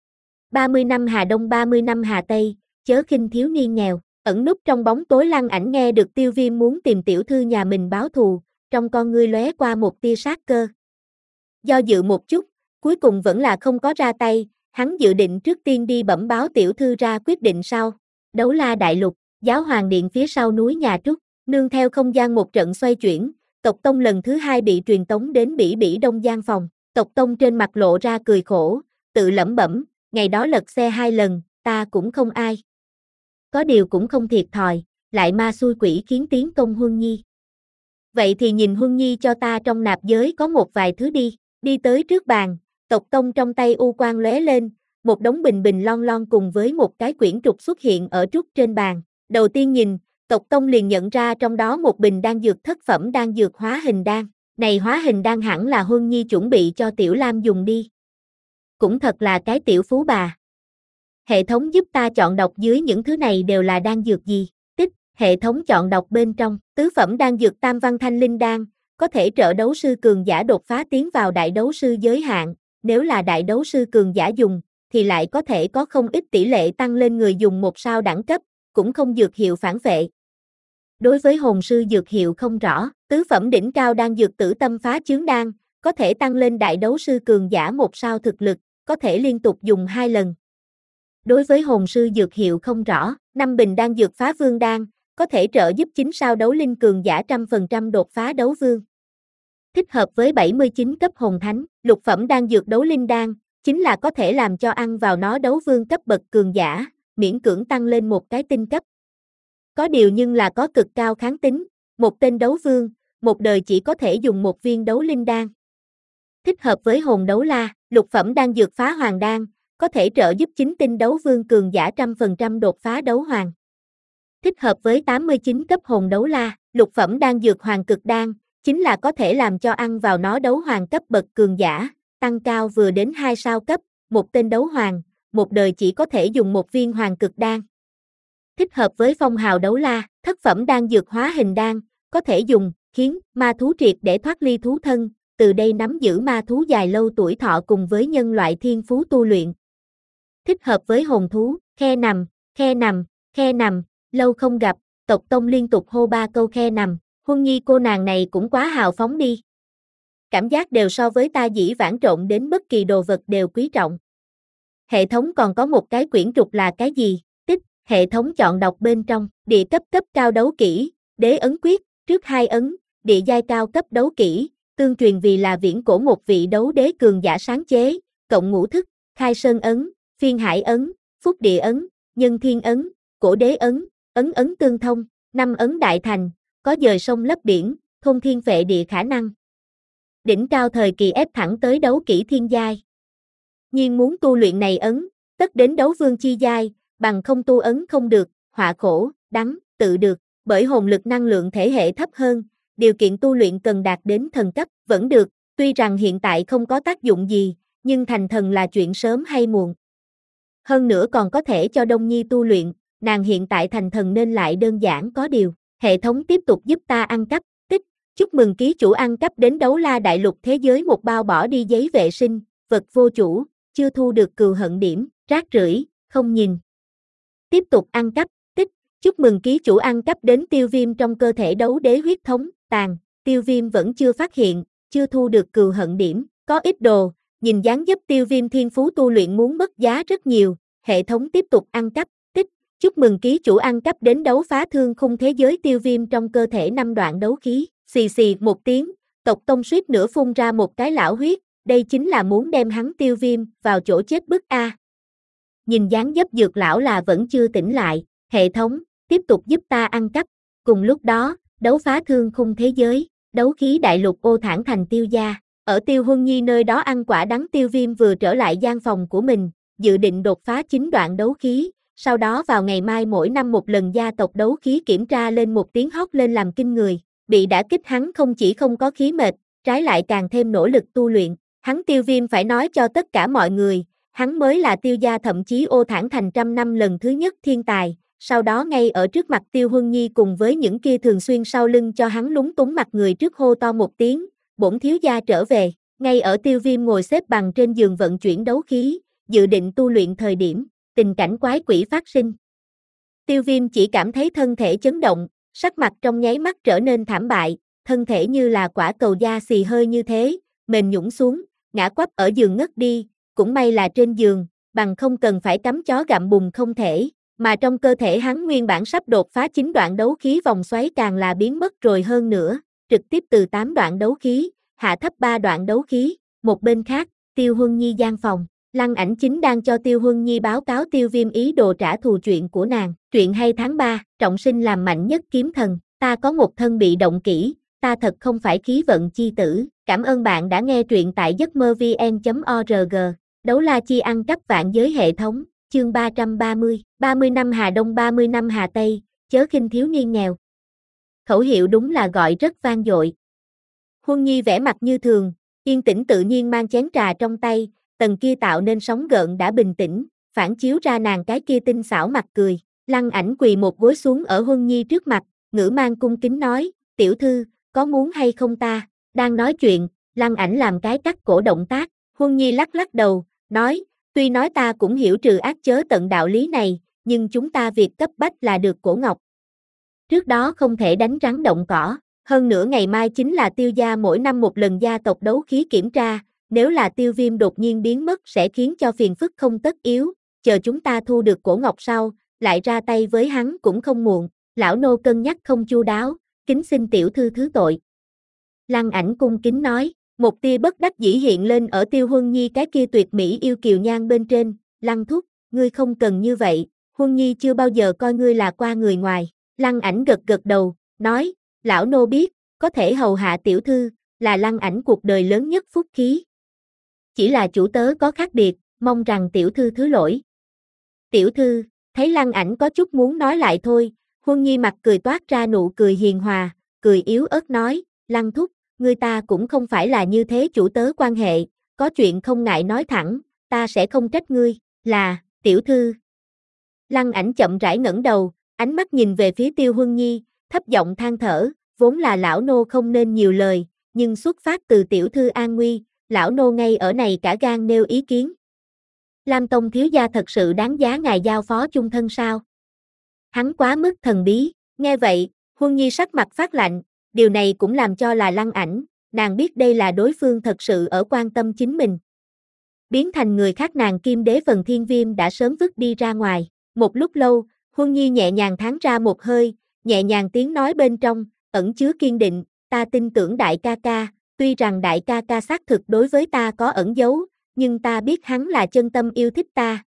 ba mươi năm Hà Đông ba mươi năm Hà Tây, chớ khinh thiếu niên nghèo. Ẩn núp trong bóng tối Lăng Ảnh nghe được Tiêu Viêm muốn tìm tiểu thư nhà mình báo thù, trong con ngươi lóe qua một tia sát cơ. Do dự một chút, cuối cùng vẫn là không có ra tay, hắn dự định trước tiên đi bẩm báo tiểu thư ra quyết định sau. Đấu La Đại Lục, Giáo Hoàng Điện phía sau núi Nhà Trúc, nương theo không gian một trận xoay chuyển, Tộc Tông lần thứ hai bị truyền tống đến Bỉ Bỉ Đông Gian phòng. Tộc Tông trên mặt lộ ra cười khổ, tự lẩm bẩm, ngày đó lật xe hai lần, ta cũng không ai. Có điều cũng không thiệt thòi, lại ma xui quỷ khiến tiến công Huân Nhi. Vậy thì nhìn Huân Nhi cho ta trong nạp giới có một vài thứ đi, đi tới trước bàn, Tộc Tông trong tay u quang lóe lên, một đống bình bình lon lon cùng với một cái quyển trục xuất hiện ở trúc trên bàn. Đầu tiên nhìn, Tộc Tông liền nhận ra trong đó một bình đan dược thất phẩm đan dược hóa hình đan. Này hóa hình đan hẳn là Huân Nhi chuẩn bị cho Tiểu Lam dùng đi. Cũng thật là cái tiểu phú bà. Hệ thống giúp ta chọn đọc dưới những thứ này đều là đan dược gì? Tích, hệ thống chọn đọc bên trong, tứ phẩm đan dược Tam Văn Thanh Linh đan, có thể trợ đấu sư cường giả đột phá tiến vào đại đấu sư giới hạn, nếu là đại đấu sư cường giả dùng, thì lại có thể có không ít tỷ lệ tăng lên người dùng một sao đẳng cấp, cũng không dược hiệu phản vệ. Đối với hồn sư dược hiệu không rõ, tứ phẩm đỉnh cao đan dược Tử Tâm Phá Chướng đan, có thể tăng lên đại đấu sư cường giả một sao thực lực, có thể liên tục dùng hai lần. Đối với hồn sư dược hiệu không rõ, năm bình đan dược Phá Vương đan, có thể trợ giúp chín sao đấu linh cường giả trăm phần trăm đột phá đấu vương. Thích hợp với bảy mươi chín cấp hồn thánh, lục phẩm đan dược Đấu Linh đan, chính là có thể làm cho ăn vào nó đấu vương cấp bậc cường giả, miễn cưỡng tăng lên một cái tinh cấp. Có điều nhưng là có cực cao kháng tính, một tên đấu vương, một đời chỉ có thể dùng một viên Đấu Linh đan. Thích hợp với hồn đấu la, lục phẩm đan dược Phá Hoàng đan, có thể trợ giúp chính tinh đấu vương cường giả trăm phần trăm đột phá đấu hoàng. Thích hợp với tám mươi chín cấp hồn đấu la, lục phẩm đan dược Hoàng Cực đan, chính là có thể làm cho ăn vào nó đấu hoàng cấp bậc cường giả, tăng cao vừa đến hai sao cấp, một tên đấu hoàng, một đời chỉ có thể dùng một viên Hoàng Cực đan. Thích hợp với phong hào đấu la, thất phẩm đan dược Hóa Hình đan, có thể dùng, khiến ma thú triệt để thoát ly thú thân, từ đây nắm giữ ma thú dài lâu tuổi thọ cùng với nhân loại thiên phú tu luyện. Thích hợp với hồn thú, khe nằm, khe nằm, khe nằm, lâu không gặp, Tộc Tông liên tục hô ba câu khe nằm, Huân Nhi cô nàng này cũng quá hào phóng đi. Cảm giác đều so với ta dĩ vãng trộn đến bất kỳ đồ vật đều quý trọng. Hệ thống còn có một cái quyển trục là cái gì? Tích, hệ thống chọn đọc bên trong, địa cấp cấp cao đấu kỹ, đế ấn quyết, trước hai ấn, địa giai cao cấp đấu kỹ, tương truyền vì là viễn cổ một vị đấu đế cường giả sáng chế, cộng ngũ thức, khai sơn ấn, phiên hải ấn, phúc địa ấn, nhân thiên ấn, cổ đế ấn, ấn ấn tương thông, năm ấn đại thành, có dời sông lấp biển, thôn thiên phệ địa khả năng. Đỉnh cao thời kỳ ép thẳng tới đấu kỹ thiên giai. Nhưng muốn tu luyện này ấn, tất đến đấu vương chi giai, bằng không tu ấn không được, họa khổ, đắng, tự được, bởi hồn lực năng lượng thể hệ thấp hơn, điều kiện tu luyện cần đạt đến thần cấp, vẫn được, tuy rằng hiện tại không có tác dụng gì, nhưng thành thần là chuyện sớm hay muộn. Hơn nữa còn có thể cho Đông Nhi tu luyện, nàng hiện tại thành thần nên lại đơn giản có điều. Hệ thống tiếp tục giúp ta ăn cắp, tích, chúc mừng ký chủ ăn cắp đến Đấu La Đại Lục thế giới một bao bỏ đi giấy vệ sinh, vật vô chủ, chưa thu được cừu hận điểm, rác rưởi, không nhìn. Tiếp tục ăn cắp, tích, chúc mừng ký chủ ăn cắp đến Tiêu Viêm trong cơ thể đấu đế huyết thống, tàn, Tiêu Viêm vẫn chưa phát hiện, chưa thu được cừu hận điểm, có ít đồ, nhìn dáng dấp Tiêu Viêm thiên phú tu luyện muốn mất giá rất nhiều, hệ thống tiếp tục ăn cắp. Chúc mừng ký chủ ăn cắp đến đấu phá thương khung thế giới Tiêu Viêm trong cơ thể năm đoạn đấu khí, Xì xì một tiếng, tộc tông suýt nữa phun ra một cái lão huyết, đây chính là muốn đem hắn Tiêu Viêm vào chỗ chết bức a. Nhìn dáng dấp dược lão là vẫn chưa tỉnh lại, hệ thống, tiếp tục giúp ta ăn cắp. Cùng lúc đó, đấu phá thương khung thế giới, đấu khí đại lục ô thản thành Tiêu gia, ở Tiêu Huân Nhi nơi đó ăn quả đắng. Tiêu Viêm vừa trở lại gian phòng của mình, dự định đột phá chín đoạn đấu khí, sau đó vào ngày mai mỗi năm một lần gia tộc đấu khí kiểm tra lên một tiếng hót lên làm kinh người, bị đả kích hắn không chỉ không có khí mệt, trái lại càng thêm nỗ lực tu luyện. Hắn Tiêu Viêm phải nói cho tất cả mọi người, hắn mới là Tiêu gia thậm chí ô thản thành trăm năm lần thứ nhất thiên tài. Sau đó ngay ở trước mặt Tiêu Huân Nhi cùng với những kia thường xuyên sau lưng cho hắn lúng túng mặt người trước hô to một tiếng, bổn thiếu gia trở về. Ngay ở Tiêu Viêm ngồi xếp bằng trên giường vận chuyển đấu khí, dự định tu luyện thời điểm, tình cảnh quái quỷ phát sinh. Tiêu Viêm chỉ cảm thấy thân thể chấn động, sắc mặt trong nháy mắt trở nên thảm bại, thân thể như là quả cầu da xì hơi như thế, mềm nhũn xuống, ngã quắp ở giường ngất đi, cũng may là trên giường, bằng không cần phải cắm chó gặm bùn không thể, mà trong cơ thể hắn nguyên bản sắp đột phá chín đoạn đấu khí vòng xoáy càng là biến mất rồi hơn nữa, trực tiếp từ tám đoạn đấu khí, hạ thấp ba đoạn đấu khí. Một bên khác, Tiêu Huân Nhi gian phòng, Lăng Ảnh chính đang cho Tiêu Huân Nhi báo cáo Tiêu Viêm ý đồ trả thù chuyện của nàng. Truyện hay tháng ba, trọng sinh làm mạnh nhất kiếm thần, ta có một thân bị động kỹ, ta thật không phải khí vận chi tử. Cảm ơn bạn đã nghe truyện tại giấc mơ vn chấm org. Đấu la chi ăn cắp vạn giới hệ thống, chương ba trăm ba mươi, ba mươi năm Hà Đông ba mươi năm Hà Tây, chớ khinh thiếu niên nghèo. Khẩu hiệu đúng là gọi rất vang dội. Huân Nhi vẻ mặt như thường, yên tĩnh tự nhiên mang chén trà trong tay, tầng kia tạo nên sóng gợn đã bình tĩnh, phản chiếu ra nàng cái kia tinh xảo mặt cười. Lăng Ảnh quỳ một gối xuống ở Huân Nhi trước mặt, ngữ mang cung kính nói, tiểu thư, có muốn hay không ta? Đang nói chuyện, Lăng Ảnh làm cái cắt cổ động tác, Huân Nhi lắc lắc đầu, nói, tuy nói ta cũng hiểu trừ ác chớ tận đạo lý này, nhưng chúng ta việc cấp bách là được cổ ngọc. Trước đó không thể đánh rắn động cỏ, hơn nữa ngày mai chính là Tiêu gia mỗi năm một lần gia tộc đấu khí kiểm tra, nếu là Tiêu Viêm đột nhiên biến mất sẽ khiến cho phiền phức không tất yếu, chờ chúng ta thu được cổ ngọc sau, lại ra tay với hắn cũng không muộn. Lão nô cân nhắc không chu đáo, kính xin tiểu thư thứ tội. Lăng Ảnh cung kính nói, một tia bất đắc dĩ hiện lên ở Tiêu Huân Nhi cái kia tuyệt mỹ yêu kiều nhan bên trên. Lăng thúc, ngươi không cần như vậy, Huân Nhi chưa bao giờ coi ngươi là qua người ngoài. Lăng Ảnh gật gật đầu, nói, lão nô biết, có thể hầu hạ tiểu thư, là Lăng Ảnh cuộc đời lớn nhất phúc khí. Chỉ là chủ tớ có khác biệt, mong rằng tiểu thư thứ lỗi. Tiểu thư, thấy Lăng Ảnh có chút muốn nói lại thôi, Huân Nhi mặt cười toát ra nụ cười hiền hòa, cười yếu ớt nói, Lăng thúc, ngươi ta cũng không phải là như thế chủ tớ quan hệ, có chuyện không ngại nói thẳng, ta sẽ không trách ngươi, là, tiểu thư. Lăng Ảnh chậm rãi ngẩng đầu, ánh mắt nhìn về phía Tiêu Huân Nhi, thấp giọng than thở, vốn là lão nô không nên nhiều lời, nhưng xuất phát từ tiểu thư an nguy, lão nô ngay ở này cả gan nêu ý kiến. Lam Tông thiếu gia thật sự đáng giá ngài giao phó chung thân sao? Hắn quá mức thần bí, nghe vậy, Huân Nhi sắc mặt phát lạnh, điều này cũng làm cho là Lăng Ảnh, nàng biết đây là đối phương thật sự ở quan tâm chính mình. Biến thành người khác nàng Kim Đế phần Thiên Viêm đã sớm vứt đi ra ngoài, một lúc lâu, Huân Nhi nhẹ nhàng thán ra một hơi, nhẹ nhàng tiếng nói bên trong, ẩn chứa kiên định, ta tin tưởng đại ca ca, tuy rằng đại ca ca xác thực đối với ta có ẩn giấu, nhưng ta biết hắn là chân tâm yêu thích ta.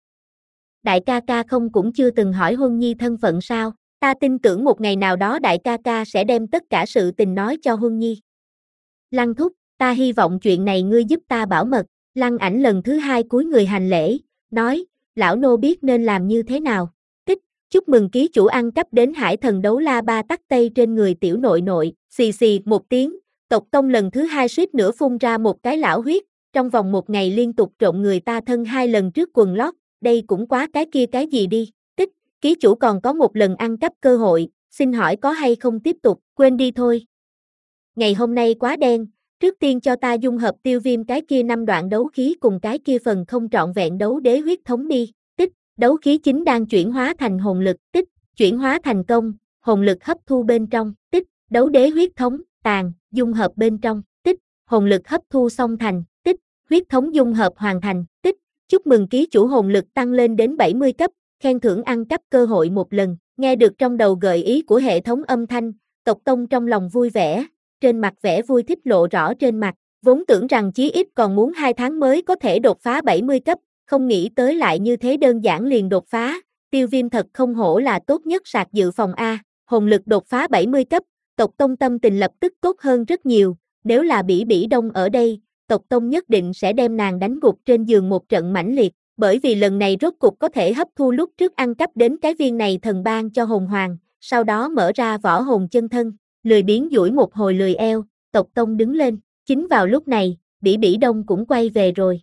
Đại ca ca không cũng chưa từng hỏi Huân Nhi thân phận sao, ta tin tưởng một ngày nào đó đại ca ca sẽ đem tất cả sự tình nói cho Huân Nhi. Lăng thúc, ta hy vọng chuyện này ngươi giúp ta bảo mật. Lăng Ảnh lần thứ hai cúi người hành lễ, nói, lão nô biết nên làm như thế nào. Tích, chúc mừng ký chủ ăn cắp đến hải thần đấu la ba tắc tây trên người tiểu nội nội, xì xì một tiếng, tộc tông lần thứ hai suýt nữa phun ra một cái lão huyết, trong vòng một ngày liên tục trộn người ta thân hai lần trước quần lót, đây cũng quá cái kia cái gì đi. Tích, ký chủ còn có một lần ăn cắp cơ hội, xin hỏi có hay không tiếp tục, quên đi thôi. Ngày hôm nay quá đen, trước tiên cho ta dung hợp Tiêu Viêm cái kia năm đoạn đấu khí cùng cái kia phần không trọn vẹn đấu đế huyết thống đi. Tích, đấu khí chính đang chuyển hóa thành hồn lực. Tích, chuyển hóa thành công, hồn lực hấp thu bên trong. Tích, đấu đế huyết thống, tàn, dung hợp bên trong. Tích, hồn lực hấp thu xong thành. Tích, huyết thống dung hợp hoàn thành. Tích, chúc mừng ký chủ hồn lực tăng lên đến bảy mươi cấp, khen thưởng ăn cắp cơ hội một lần. Nghe được trong đầu gợi ý của hệ thống âm thanh, tộc tông trong lòng vui vẻ, trên mặt vẻ vui thích lộ rõ trên mặt, vốn tưởng rằng chí ít còn muốn hai tháng mới có thể đột phá bảy mươi cấp, không nghĩ tới lại như thế đơn giản liền đột phá, Tiêu Viêm thật không hổ là tốt nhất sạc dự phòng A, hồn lực đột phá bảy mươi cấp, tộc Tông tâm tình lập tức tốt hơn rất nhiều, nếu là Bỉ Bỉ Đông ở đây, tộc Tông nhất định sẽ đem nàng đánh gục trên giường một trận mãnh liệt, bởi vì lần này rốt cục có thể hấp thu lúc trước ăn cắp đến cái viên này thần ban cho hồn hoàng, sau đó mở ra võ hồn chân thân, lười biếng duỗi một hồi lười eo, tộc Tông đứng lên, chính vào lúc này, Bỉ Bỉ Đông cũng quay về rồi.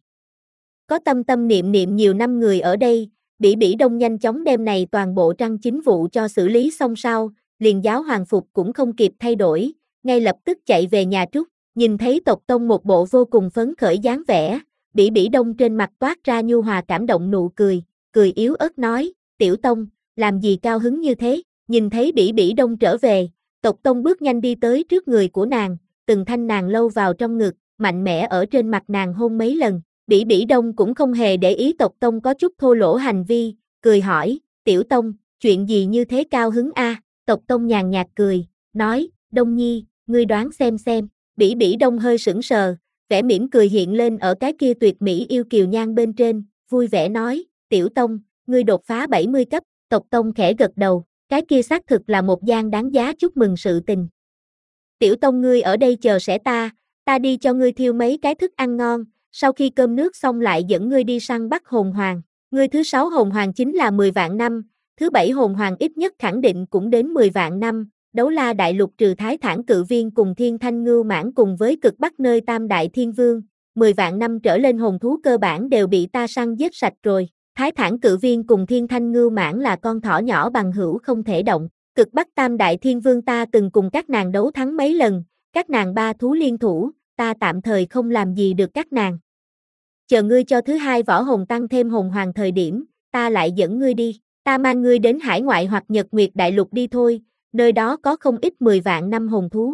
Có tâm tâm niệm niệm nhiều năm người ở đây, Bỉ Bỉ Đông nhanh chóng đem này toàn bộ trăng chính vụ cho xử lý xong sau, liền giáo hoàng phục cũng không kịp thay đổi, ngay lập tức chạy về nhà Trúc, nhìn thấy tộc Tông một bộ vô cùng phấn khởi dáng vẻ, Bỉ Bỉ Đông trên mặt toát ra nhu hòa cảm động nụ cười, cười yếu ớt nói, Tiểu Tông, làm gì cao hứng như thế, nhìn thấy Bỉ Bỉ Đông trở về, tộc Tông bước nhanh đi tới trước người của nàng, từng thanh nàng lâu vào trong ngực, mạnh mẽ ở trên mặt nàng hôn mấy lần, Bỉ Bỉ Đông cũng không hề để ý tộc Tông có chút thô lỗ hành vi, cười hỏi, Tiểu Tông, chuyện gì như thế cao hứng a? Tộc Tông nhàn nhạt cười, nói, Đông Nhi, ngươi đoán xem xem, Bỉ Bỉ Đông hơi sững sờ, vẻ mỉm cười hiện lên ở cái kia tuyệt mỹ yêu kiều nhan bên trên, vui vẻ nói, Tiểu Tông, ngươi đột phá bảy mươi cấp, tộc Tông khẽ gật đầu, cái kia xác thực là một gian đáng giá chúc mừng sự tình. Tiểu Tông ngươi ở đây chờ sẽ ta, ta đi cho ngươi thiêu mấy cái thức ăn ngon, sau khi cơm nước xong lại dẫn ngươi đi săn bắt hồn hoàng, ngươi thứ sáu hồn hoàng chính là mười vạn năm, thứ bảy hồn hoàng ít nhất khẳng định cũng đến mười vạn năm, Đấu La đại lục trừ Thái Thản Cự Viên cùng Thiên Thanh Ngưu Mãng cùng với cực bắc nơi Tam Đại Thiên Vương, mười vạn năm trở lên hồn thú cơ bản đều bị ta săn giết sạch rồi, Thái Thản Cự Viên cùng Thiên Thanh Ngưu Mãng là con thỏ nhỏ bằng hữu không thể động, cực bắc Tam Đại Thiên Vương ta từng cùng các nàng đấu thắng mấy lần, các nàng ba thú liên thủ, ta tạm thời không làm gì được các nàng. Chờ ngươi cho thứ hai võ hồn tăng thêm hồn hoàng thời điểm, ta lại dẫn ngươi đi, ta mang ngươi đến hải ngoại hoặc Nhật Nguyệt đại lục đi thôi, nơi đó có không ít mười vạn năm hồn thú.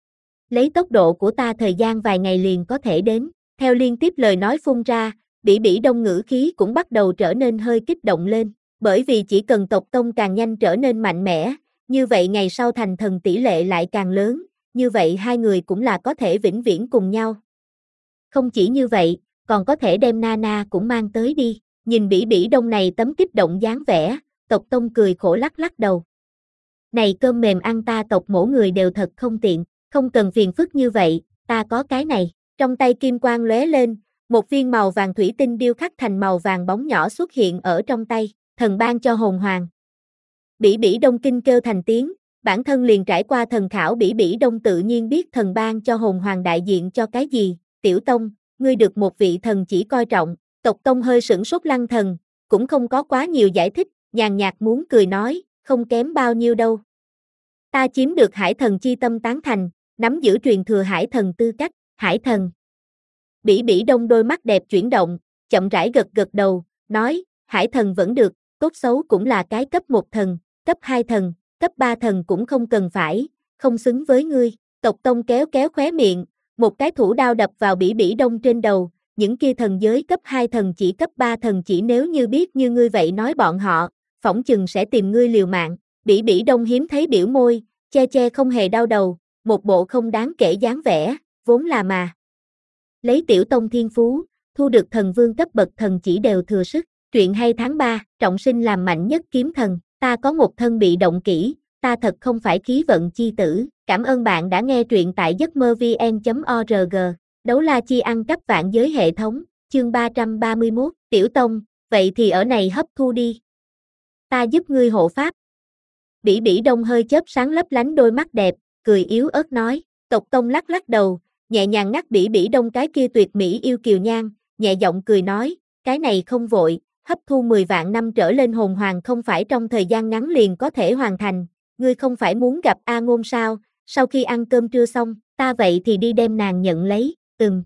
Lấy tốc độ của ta thời gian vài ngày liền có thể đến, theo liên tiếp lời nói phun ra, Bỉ Bỉ Đông ngữ khí cũng bắt đầu trở nên hơi kích động lên, bởi vì chỉ cần tộc Tông càng nhanh trở nên mạnh mẽ, như vậy ngày sau thành thần tỷ lệ lại càng lớn, như vậy hai người cũng là có thể vĩnh viễn cùng nhau. Không chỉ như vậy, còn có thể đem Nana cũng mang tới đi, nhìn Bỉ Bỉ Đông này tấm kích động dáng vẻ, tộc Tông cười khổ lắc lắc đầu. Này cơm mềm ăn ta tộc mỗi người đều thật không tiện, không cần phiền phức như vậy, ta có cái này, trong tay kim quang lóe lên, một viên màu vàng thủy tinh điêu khắc thành màu vàng bóng nhỏ xuất hiện ở trong tay, thần ban cho hồn hoàng. Bỉ Bỉ Đông kinh kêu thành tiếng, bản thân liền trải qua thần khảo Bỉ Bỉ Đông tự nhiên biết thần ban cho hồn hoàng đại diện cho cái gì, Tiểu Tông, ngươi được một vị thần chỉ coi trọng, tộc Tông hơi sửng sốt lăng thần, cũng không có quá nhiều giải thích, nhàn nhạt muốn cười nói, không kém bao nhiêu đâu. Ta chiếm được hải thần chi tâm tán thành, nắm giữ truyền thừa hải thần tư cách, hải thần. Bỉ Bỉ Đông đôi mắt đẹp chuyển động, chậm rãi gật gật đầu, nói, hải thần vẫn được, tốt xấu cũng là cái cấp một thần, cấp hai thần, cấp ba thần cũng không cần phải, không xứng với ngươi, tộc Tông kéo kéo khóe miệng, một cái thủ đao đập vào Bỉ Bỉ Đông trên đầu, những kia thần giới cấp hai thần chỉ cấp ba thần chỉ nếu như biết như ngươi vậy nói bọn họ, phỏng chừng sẽ tìm ngươi liều mạng, Bỉ Bỉ Đông hiếm thấy biểu môi, che che không hề đau đầu, một bộ không đáng kể dáng vẻ, vốn là mà. Lấy Tiểu Tông thiên phú, thu được thần vương cấp bậc thần chỉ đều thừa sức, truyện hay tháng ba, trọng sinh làm mạnh nhất kiếm thần, ta có một thân bị động kỹ, ta thật không phải khí vận chi tử, cảm ơn bạn đã nghe truyện tại giấc mơ vn chấm org, Đấu La Chi ăn cắp vạn giới hệ thống, chương ba trăm ba mươi mốt, Tiểu Tông, vậy thì ở này hấp thu đi. Ta giúp ngươi hộ pháp. Bỉ Bỉ Đông hơi chớp sáng lấp lánh đôi mắt đẹp, cười yếu ớt nói, tộc Tông lắc lắc đầu, nhẹ nhàng ngắt Bỉ Bỉ Đông cái kia tuyệt mỹ yêu kiều nhan, nhẹ giọng cười nói, cái này không vội, hấp thu mười vạn năm trở lên hồn hoàng không phải trong thời gian ngắn liền có thể hoàn thành, ngươi không phải muốn gặp A Ngôn sao, sau khi ăn cơm trưa xong, ta vậy thì đi đem nàng nhận lấy, ừm.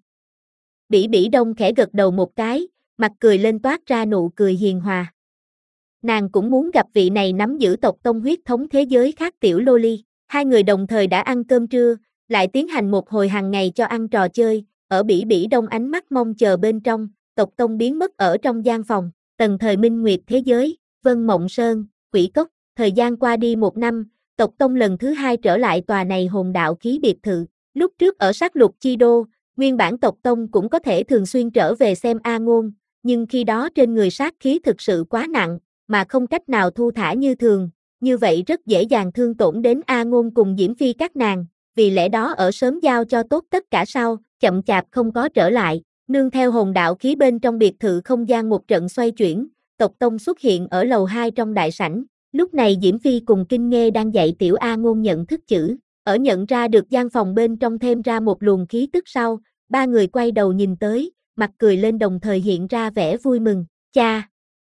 Bỉ Bỉ Đông khẽ gật đầu một cái, mặt cười lên toát ra nụ cười hiền hòa. Nàng cũng muốn gặp vị này nắm giữ tộc Tông huyết thống thế giới khác tiểu loli, hai người đồng thời đã ăn cơm trưa, lại tiến hành một hồi hàng ngày cho ăn trò chơi, ở Bỉ Bỉ Đông ánh mắt mong chờ bên trong, tộc Tông biến mất ở trong gian phòng, tần thời minh nguyệt thế giới, Vân Mộng Sơn, Quỷ Cốc, thời gian qua đi một năm, tộc Tông lần thứ hai trở lại tòa này hồn đạo khí biệt thự, Lúc trước ở sát lục chi đô, nguyên bản tộc tông cũng có thể thường xuyên trở về xem A Ngôn, nhưng khi đó trên người sát khí thực sự quá nặng, mà không cách nào thu thả như thường, như vậy rất dễ dàng thương tổn đến A Ngôn cùng Diễm Phi các nàng, vì lẽ đó ở sớm giao cho tốt tất cả sau, chậm chạp không có trở lại, nương theo hồn đạo khí bên trong biệt thự không gian một trận xoay chuyển, tộc tông xuất hiện ở lầu hai trong đại sảnh, lúc này Diễm Phi cùng Kinh Nghê đang dạy tiểu A Ngôn nhận thức chữ, ở nhận ra được gian phòng bên trong thêm ra một luồng khí tức sau, ba người quay đầu nhìn tới, mặt cười lên đồng thời hiện ra vẻ vui mừng, cha.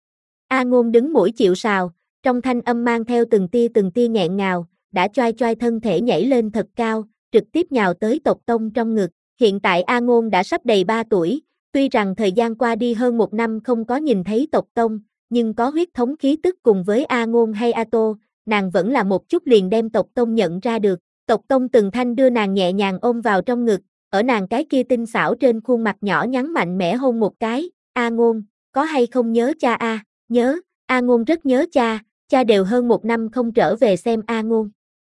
A Ngôn đứng mũi chịu sào, trong thanh âm mang theo từng tia từng tia nghẹn ngào, đã choai choai thân thể nhảy lên thật cao, trực tiếp nhào tới tộc tông trong ngực. Hiện tại A Ngôn đã sắp đầy ba tuổi, tuy rằng thời gian qua đi hơn một năm không có nhìn thấy tộc tông, nhưng có huyết thống khí tức cùng với A Ngôn hay A Tô, nàng vẫn là một chút liền đem tộc tông nhận ra được. Tộc tông từng thanh đưa nàng nhẹ nhàng ôm vào trong ngực, ở nàng cái kia tinh xảo trên khuôn mặt nhỏ nhắn mạnh mẽ hôn một cái, A Ngôn, có hay không nhớ cha A, nhớ, A Ngôn rất nhớ cha, cha đều hơn một năm không trở về xem A Ngôn.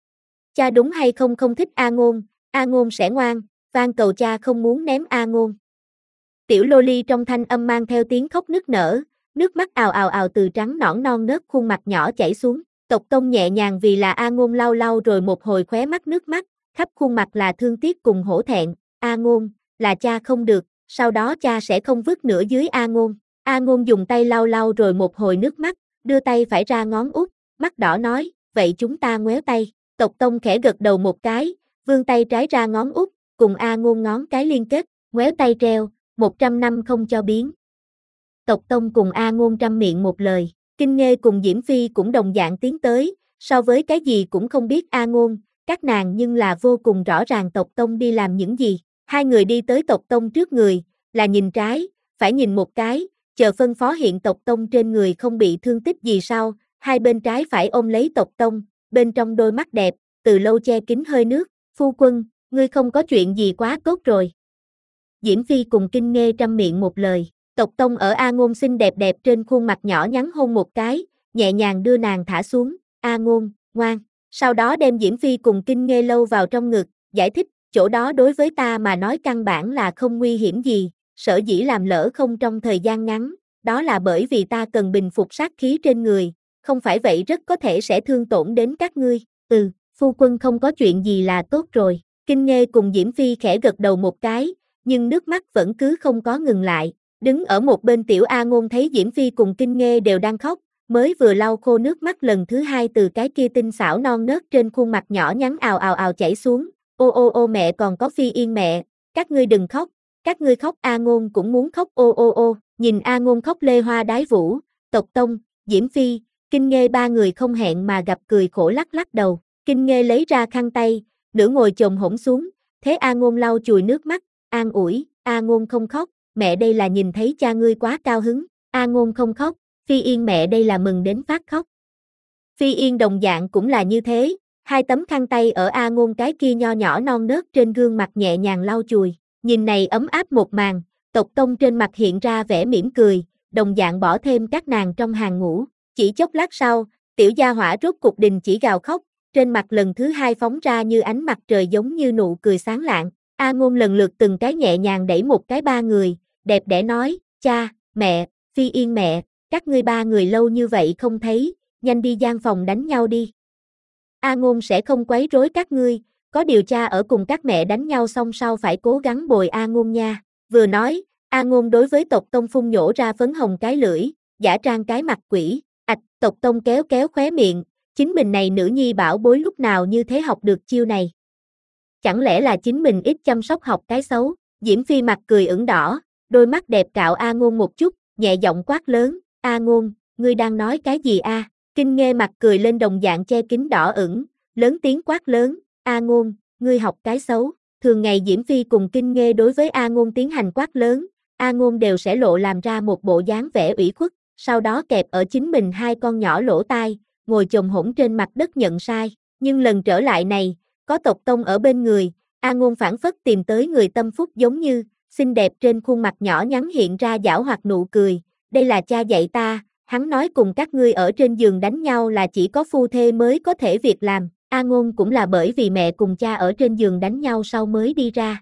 Cha đúng hay không không thích A Ngôn, A Ngôn sẽ ngoan, van cầu cha không muốn ném A Ngôn. Tiểu Loli trong thanh âm mang theo tiếng khóc nức nở, nước mắt ào ào ào từ trắng nõn non nớt khuôn mặt nhỏ chảy xuống. Tộc tông nhẹ nhàng vì là A Ngôn lau lau rồi một hồi khóe mắt nước mắt, khắp khuôn mặt là thương tiếc cùng hổ thẹn, A Ngôn, là cha không được, sau đó cha sẽ không vứt nữa dưới A Ngôn. A Ngôn dùng tay lau lau rồi một hồi nước mắt, đưa tay phải ra ngón út, mắt đỏ nói, vậy chúng ta ngoéo tay. Tộc tông khẽ gật đầu một cái, vươn tay trái ra ngón út, cùng A Ngôn ngón cái liên kết, ngoéo tay treo, một trăm năm không cho biến. Tộc tông cùng A Ngôn trăm miệng một lời. Kinh Nghê cùng Diễm Phi cũng đồng dạng tiến tới, so với cái gì cũng không biết A Ngôn, các nàng nhưng là vô cùng rõ ràng tộc tông đi làm những gì. Hai người đi tới tộc tông trước người, là nhìn trái, phải nhìn một cái, chờ phân phó hiện tộc tông trên người không bị thương tích gì sau, hai bên trái phải ôm lấy tộc tông, bên trong đôi mắt đẹp, từ lâu che kín hơi nước, phu quân, ngươi không có chuyện gì quá tốt rồi. Diễm Phi cùng Kinh Nghê trăm miệng một lời. Tộc tông ở A Ngôn xinh đẹp đẹp trên khuôn mặt nhỏ nhắn hôn một cái, nhẹ nhàng đưa nàng thả xuống, A Ngôn, ngoan, sau đó đem Diễm Phi cùng Kinh Nghê lâu vào trong ngực, giải thích, chỗ đó đối với ta mà nói căn bản là không nguy hiểm gì, sở dĩ làm lỡ không trong thời gian ngắn, đó là bởi vì ta cần bình phục sát khí trên người, không phải vậy rất có thể sẽ thương tổn đến các ngươi, ừ, phu quân không có chuyện gì là tốt rồi, Kinh Nghê cùng Diễm Phi khẽ gật đầu một cái, nhưng nước mắt vẫn cứ không có ngừng lại. Đứng ở một bên tiểu A Ngôn thấy Diễm Phi cùng Kinh Nghê đều đang khóc, mới vừa lau khô nước mắt lần thứ hai từ cái kia tinh xảo non nớt trên khuôn mặt nhỏ nhắn ào ào ào chảy xuống, ô ô ô mẹ còn có Phi Yên mẹ, các ngươi đừng khóc, các ngươi khóc A Ngôn cũng muốn khóc ô ô ô, nhìn A Ngôn khóc lê hoa đái vũ, tộc tông, Diễm Phi, Kinh Nghê ba người không hẹn mà gặp cười khổ lắc lắc đầu, Kinh Nghê lấy ra khăn tay, nửa ngồi chồm hổm xuống, thế A Ngôn lau chùi nước mắt, an ủi, A Ngôn không khóc. Mẹ đây là nhìn thấy cha ngươi quá cao hứng, A Ngôn không khóc, Phi Yên mẹ đây là mừng đến phát khóc. Phi Yên đồng dạng cũng là như thế, hai tấm khăn tay ở A Ngôn cái kia nho nhỏ non nớt trên gương mặt nhẹ nhàng lau chùi, nhìn này ấm áp một màn, tộc tông trên mặt hiện ra vẻ mỉm cười, đồng dạng bỏ thêm các nàng trong hàng ngũ, chỉ chốc lát sau, tiểu gia hỏa rốt cục đình chỉ gào khóc, trên mặt lần thứ hai phóng ra như ánh mặt trời giống như nụ cười sáng lạng, A Ngôn lần lượt từng cái nhẹ nhàng đẩy một cái ba người, đẹp đẽ nói, cha, mẹ, Phi Yên mẹ, các ngươi ba người lâu như vậy không thấy, nhanh đi gian phòng đánh nhau đi. A Ngôn sẽ không quấy rối các ngươi, có điều cha ở cùng các mẹ đánh nhau xong sau phải cố gắng bồi A Ngôn nha. Vừa nói, A Ngôn đối với tộc tông phun nhổ ra phấn hồng cái lưỡi, giả trang cái mặt quỷ, ạch, tộc tông kéo kéo khóe miệng, chính mình này nữ nhi bảo bối lúc nào như thế học được chiêu này. Chẳng lẽ là chính mình ít chăm sóc học cái xấu, Diễm Phi mặt cười ửng đỏ. Đôi mắt đẹp cạo A Ngôn một chút, nhẹ giọng quát lớn, A Ngôn, ngươi đang nói cái gì a? À? Kinh Nghê mặt cười lên đồng dạng che kín đỏ ửng, lớn tiếng quát lớn, A Ngôn, ngươi học cái xấu. Thường ngày Diễm Phi cùng Kinh Nghê đối với A Ngôn tiến hành quát lớn, A Ngôn đều sẽ lộ làm ra một bộ dáng vẻ ủy khuất, sau đó kẹp ở chính mình hai con nhỏ lỗ tai, ngồi chồm hổm trên mặt đất nhận sai. Nhưng lần trở lại này, có tộc tông ở bên người, A Ngôn phản phất tìm tới người tâm phúc giống như, xinh đẹp trên khuôn mặt nhỏ nhắn hiện ra giảo hoạt nụ cười, đây là cha dạy ta, hắn nói cùng các ngươi ở trên giường đánh nhau là chỉ có phu thê mới có thể việc làm, A Ngôn cũng là bởi vì mẹ cùng cha ở trên giường đánh nhau sau mới đi ra.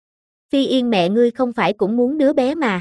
Phi Yên mẹ ngươi không phải cũng muốn đứa bé mà.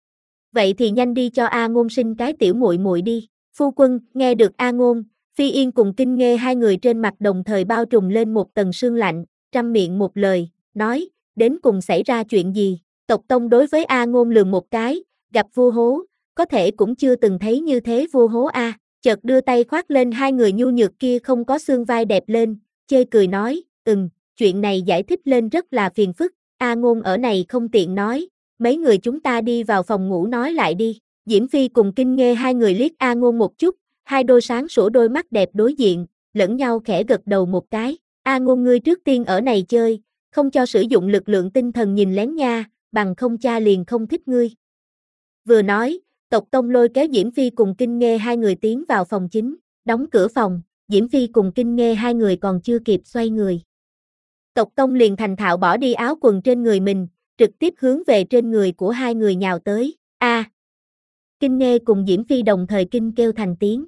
Vậy thì nhanh đi cho A Ngôn sinh cái tiểu muội muội đi. Phu quân, nghe được A Ngôn, Phi Yên cùng Kinh Nghê hai người trên mặt đồng thời bao trùm lên một tầng sương lạnh, trăm miệng một lời, nói, đến cùng xảy ra chuyện gì? Tộc Tông đối với A Ngôn lườm một cái, gặp vua hố, có thể cũng chưa từng thấy như thế vua hố a. Chợt đưa tay khoác lên hai người nhu nhược kia không có xương vai đẹp lên, chê cười nói, ừm, chuyện này giải thích lên rất là phiền phức, A Ngôn ở này không tiện nói, mấy người chúng ta đi vào phòng ngủ nói lại đi. Diễm Phi cùng Kinh Nghê hai người liếc A Ngôn một chút, hai đôi sáng sủa đôi mắt đẹp đối diện, lẫn nhau khẽ gật đầu một cái. A Ngôn ngươi trước tiên ở này chơi, không cho sử dụng lực lượng tinh thần nhìn lén nha, bằng không cha liền không thích ngươi. Vừa nói, Tộc Tông lôi kéo Diễm Phi cùng Kinh Nghê hai người tiến vào phòng chính, đóng cửa phòng, Diễm Phi cùng Kinh Nghê hai người còn chưa kịp xoay người. Tộc Tông liền thành thạo bỏ đi áo quần trên người mình, trực tiếp hướng về trên người của hai người nhào tới. A! À, Kinh Nghê cùng Diễm Phi đồng thời kinh kêu thành tiếng.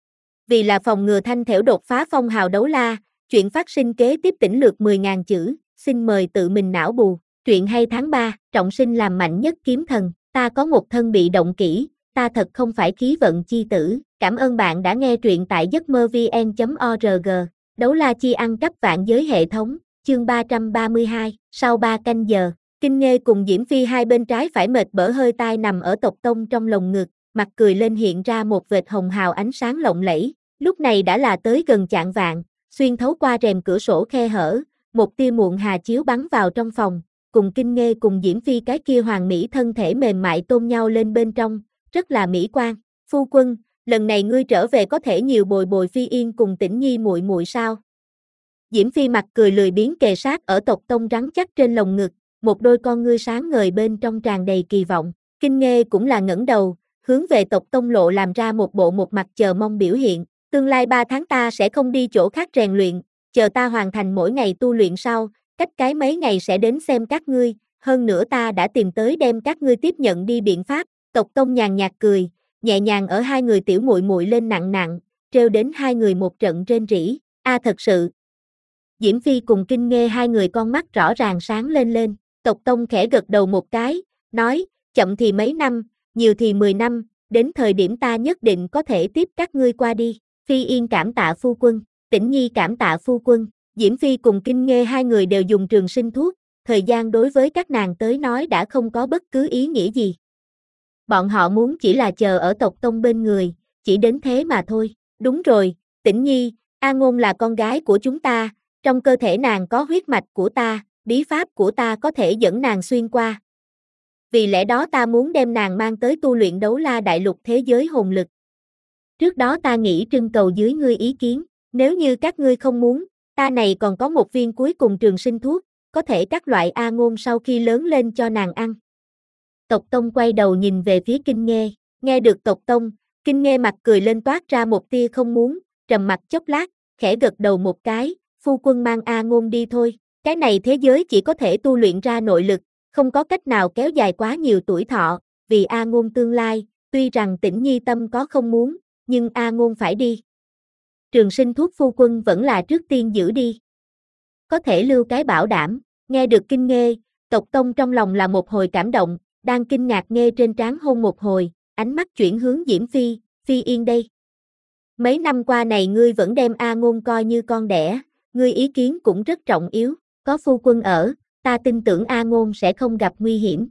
Vì là phòng ngừa thanh thểu đột phá phong hào đấu la, chuyện phát sinh kế tiếp tỉnh lược mười nghìn chữ, xin mời tự mình não bù. Truyện hay tháng ba, trọng sinh làm mạnh nhất kiếm thần, ta có một thân bị động kỹ, ta thật không phải khí vận chi tử. Cảm ơn bạn đã nghe truyện tại giấc mơ vn chấm org. Đấu la chi ăn cắp vạn giới hệ thống, chương ba trăm ba mươi hai, sau ba canh giờ. Kinh Nghê cùng Diễm Phi hai bên trái phải mệt bở hơi tai nằm ở Tộc Tông trong lồng ngực, mặt cười lên hiện ra một vệt hồng hào ánh sáng lộng lẫy. Lúc này đã là tới gần chạng vạng, xuyên thấu qua rèm cửa sổ khe hở, một tia muộn hà chiếu bắn vào trong phòng, cùng Kinh Nghê cùng Diễm Phi cái kia hoàng mỹ thân thể mềm mại tôn nhau lên bên trong, rất là mỹ quan. Phu quân, lần này ngươi trở về có thể nhiều bồi bồi Phi Yên cùng Tĩnh Nhi muội muội sao? Diễm Phi mặt cười lười biếng kề sát ở Tộc Tông rắn chắc trên lồng ngực, một đôi con ngươi sáng ngời bên trong tràn đầy kỳ vọng. Kinh Nghê cũng là ngẩng đầu, hướng về Tộc Tông lộ làm ra một bộ một mặt chờ mong biểu hiện. Tương lai ba tháng ta sẽ không đi chỗ khác rèn luyện, chờ ta hoàn thành mỗi ngày tu luyện sau, cách cái mấy ngày sẽ đến xem các ngươi, hơn nữa ta đã tìm tới đem các ngươi tiếp nhận đi biện pháp. Tộc Tông nhàn nhạt cười, nhẹ nhàng ở hai người tiểu muội muội lên nặng nặng, trêu đến hai người một trận rên rỉ. A thật sự. Diễm Phi cùng Kinh Nghê hai người con mắt rõ ràng sáng lên lên. Tộc Tông khẽ gật đầu một cái, nói, chậm thì mấy năm, nhiều thì mười năm, đến thời điểm ta nhất định có thể tiếp các ngươi qua đi. Phi Yên cảm tạ phu quân, Tĩnh Nhi cảm tạ phu quân. Diễm Phi cùng Kinh Nghê hai người đều dùng trường sinh thuốc, thời gian đối với các nàng tới nói đã không có bất cứ ý nghĩa gì. Bọn họ muốn chỉ là chờ ở Tộc Tông bên người, chỉ đến thế mà thôi. Đúng rồi, Tĩnh Nhi, A Ngôn là con gái của chúng ta, trong cơ thể nàng có huyết mạch của ta, bí pháp của ta có thể dẫn nàng xuyên qua. Vì lẽ đó ta muốn đem nàng mang tới tu luyện đấu la đại lục thế giới hồn lực. Trước đó ta nghĩ trưng cầu dưới ngươi ý kiến, nếu như các ngươi không muốn, ta này còn có một viên cuối cùng trường sinh thuốc, có thể các loại A Ngôn sau khi lớn lên cho nàng ăn. Tộc Tông quay đầu nhìn về phía Kinh Nghê, nghe được Tộc Tông, Kinh Nghê mặt cười lên toát ra một tia không muốn, trầm mặt chốc lát, khẽ gật đầu một cái, phu quân mang A Ngôn đi thôi, cái này thế giới chỉ có thể tu luyện ra nội lực, không có cách nào kéo dài quá nhiều tuổi thọ, vì A Ngôn tương lai, tuy rằng Tĩnh Nhi tâm có không muốn, nhưng A Ngôn phải đi. Trường sinh thuốc phu quân vẫn là trước tiên giữ đi. Có thể lưu cái bảo đảm, nghe được Kinh Nghê, Tộc Tông trong lòng là một hồi cảm động, đang kinh ngạc Nghê trên trán hôn một hồi, ánh mắt chuyển hướng Diễm Phi, Phi Yên đây. Mấy năm qua này ngươi vẫn đem A Ngôn coi như con đẻ, ngươi ý kiến cũng rất trọng yếu, có phu quân ở, ta tin tưởng A Ngôn sẽ không gặp nguy hiểm.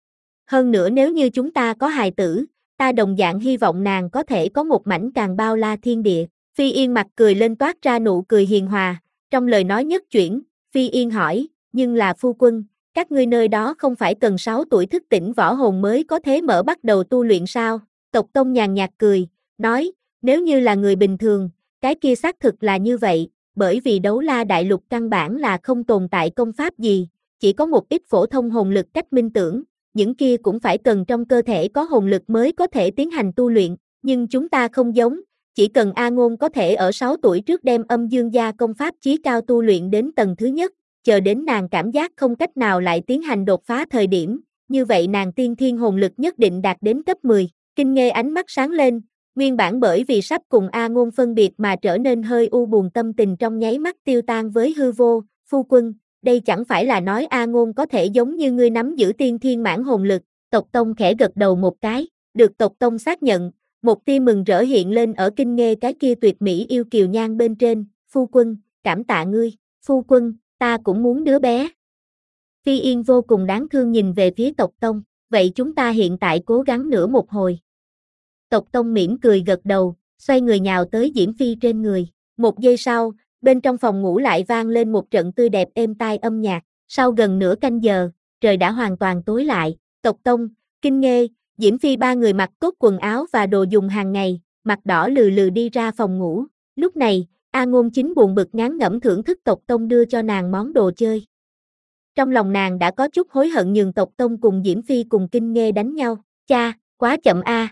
Hơn nữa nếu như chúng ta có hài tử, ta đồng dạng hy vọng nàng có thể có một mảnh càng bao la thiên địa. Phi Yên mặt cười lên toát ra nụ cười hiền hòa, trong lời nói nhất chuyển, Phi Yên hỏi, nhưng là phu quân, các ngươi nơi đó không phải cần sáu tuổi thức tỉnh võ hồn mới có thế mở bắt đầu tu luyện sao? Tộc Tông nhàn nhạt cười, nói, nếu như là người bình thường, cái kia xác thực là như vậy, bởi vì đấu la đại lục căn bản là không tồn tại công pháp gì, chỉ có một ít phổ thông hồn lực cách minh tưởng, những kia cũng phải cần trong cơ thể có hồn lực mới có thể tiến hành tu luyện, nhưng chúng ta không giống, chỉ cần A Ngôn có thể ở sáu tuổi trước đem âm dương gia công pháp chí cao tu luyện đến tầng thứ nhất, chờ đến nàng cảm giác không cách nào lại tiến hành đột phá thời điểm, như vậy nàng tiên thiên hồn lực nhất định đạt đến cấp mười. Kinh Nghê ánh mắt sáng lên, Nguyên bản bởi vì sắp cùng A Ngôn phân biệt mà trở nên hơi u buồn tâm tình trong nháy mắt tiêu tan với hư vô, phu quân, đây chẳng phải là nói A Ngôn có thể giống như ngươi nắm giữ tiên thiên mãn hồn lực, tộc tông khẽ gật đầu một cái, được tộc tông xác nhận, một tia mừng rỡ hiện lên ở kinh nghê cái kia tuyệt mỹ yêu kiều nhan bên trên, phu quân, cảm tạ ngươi, phu quân, ta cũng muốn đứa bé. Phi Yên vô cùng đáng thương nhìn về phía tộc tông, vậy chúng ta hiện tại cố gắng nữa một hồi. Tộc tông mỉm cười gật đầu, xoay người nhào tới Diễm Phi trên người. Một giây sau, bên trong phòng ngủ lại vang lên một trận tươi đẹp êm tai âm nhạc. Sau gần nửa canh giờ, trời đã hoàn toàn tối lại. Tộc tông, Kinh Nghê, Diễm Phi ba người mặc tốt quần áo và đồ dùng hàng ngày, mặt đỏ lừ lừ đi ra phòng ngủ. Lúc này, A Ngôn chính buồn bực ngán ngẩm thưởng thức tộc tông đưa cho nàng món đồ chơi. Trong lòng nàng đã có chút hối hận nhường tộc tông cùng Diễm Phi cùng Kinh Nghê đánh nhau. Cha, quá chậm a.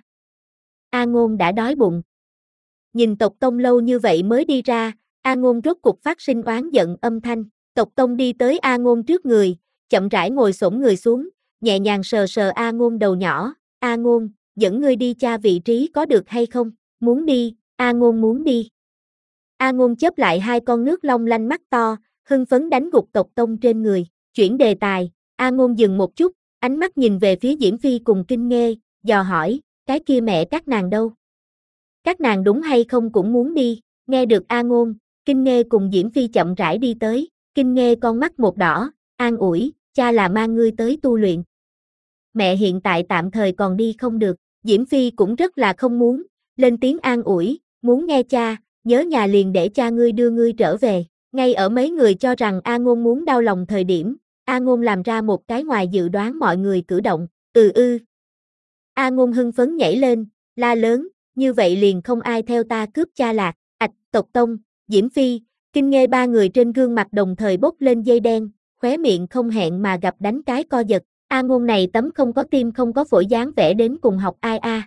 A Ngôn đã đói bụng. Nhìn tộc tông lâu như vậy mới đi ra, A Ngôn rốt cục phát sinh oán giận âm thanh. Tộc tông đi tới A Ngôn trước người, chậm rãi ngồi xổm người xuống, nhẹ nhàng sờ sờ A Ngôn đầu nhỏ. A Ngôn, dẫn ngươi đi cha vị trí có được hay không? Muốn đi, A Ngôn muốn đi. A Ngôn chớp lại hai con nước long lanh mắt to, hưng phấn đánh gục tộc tông trên người. Chuyển đề tài, A Ngôn dừng một chút, ánh mắt nhìn về phía Diễm Phi cùng Kinh Nghê, dò hỏi, cái kia mẹ các nàng đâu? Các nàng đúng hay không cũng muốn đi, nghe được A Ngôn, Kinh Nghê cùng Diễm Phi chậm rãi đi tới, Kinh Nghê con mắt một đỏ, an ủi, cha là mang ngươi tới tu luyện. Mẹ hiện tại tạm thời còn đi không được, Diễm Phi cũng rất là không muốn, lên tiếng an ủi, muốn nghe cha, nhớ nhà liền để cha ngươi đưa ngươi trở về. Ngay ở mấy người cho rằng A Ngôn muốn đau lòng thời điểm, A Ngôn làm ra một cái ngoài dự đoán mọi người cử động, ừ ư. A Ngôn hưng phấn nhảy lên, la lớn, như vậy liền không ai theo ta cướp cha lạc, ạch, tộc tông, Diễm Phi, Kinh Nghê ba người trên gương mặt đồng thời bốc lên dây đen, khóe miệng không hẹn mà gặp đánh cái co giật, A Ngôn này tấm không có tim không có phổi dáng vẻ đến cùng học ai a.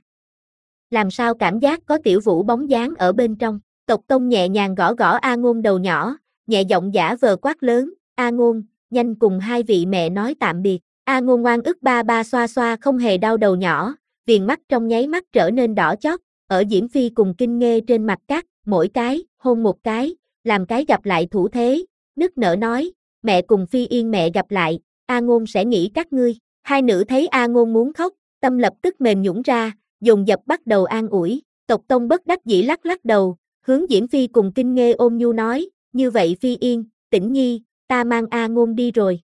Làm sao cảm giác có tiểu vũ bóng dáng ở bên trong, tộc tông nhẹ nhàng gõ gõ A Ngôn đầu nhỏ, nhẹ giọng giả vờ quát lớn, A Ngôn, nhanh cùng hai vị mẹ nói tạm biệt. A Ngôn ngoan ức ba ba xoa xoa không hề đau đầu nhỏ, viền mắt trong nháy mắt trở nên đỏ chót, ở Diễm Phi cùng Kinh Nghê trên mặt cắt, mỗi cái, hôn một cái, làm cái gặp lại thủ thế, nức nở nói, mẹ cùng Phi Yên mẹ gặp lại, A Ngôn sẽ nghĩ các ngươi. Hai nữ thấy A Ngôn muốn khóc, tâm lập tức mềm nhũn ra, dồn dập bắt đầu an ủi, tộc tông bất đắc dĩ lắc lắc đầu, hướng Diễm Phi cùng Kinh Nghê ôm nhu nói, như vậy Phi Yên, Tĩnh Nhi, ta mang A Ngôn đi rồi.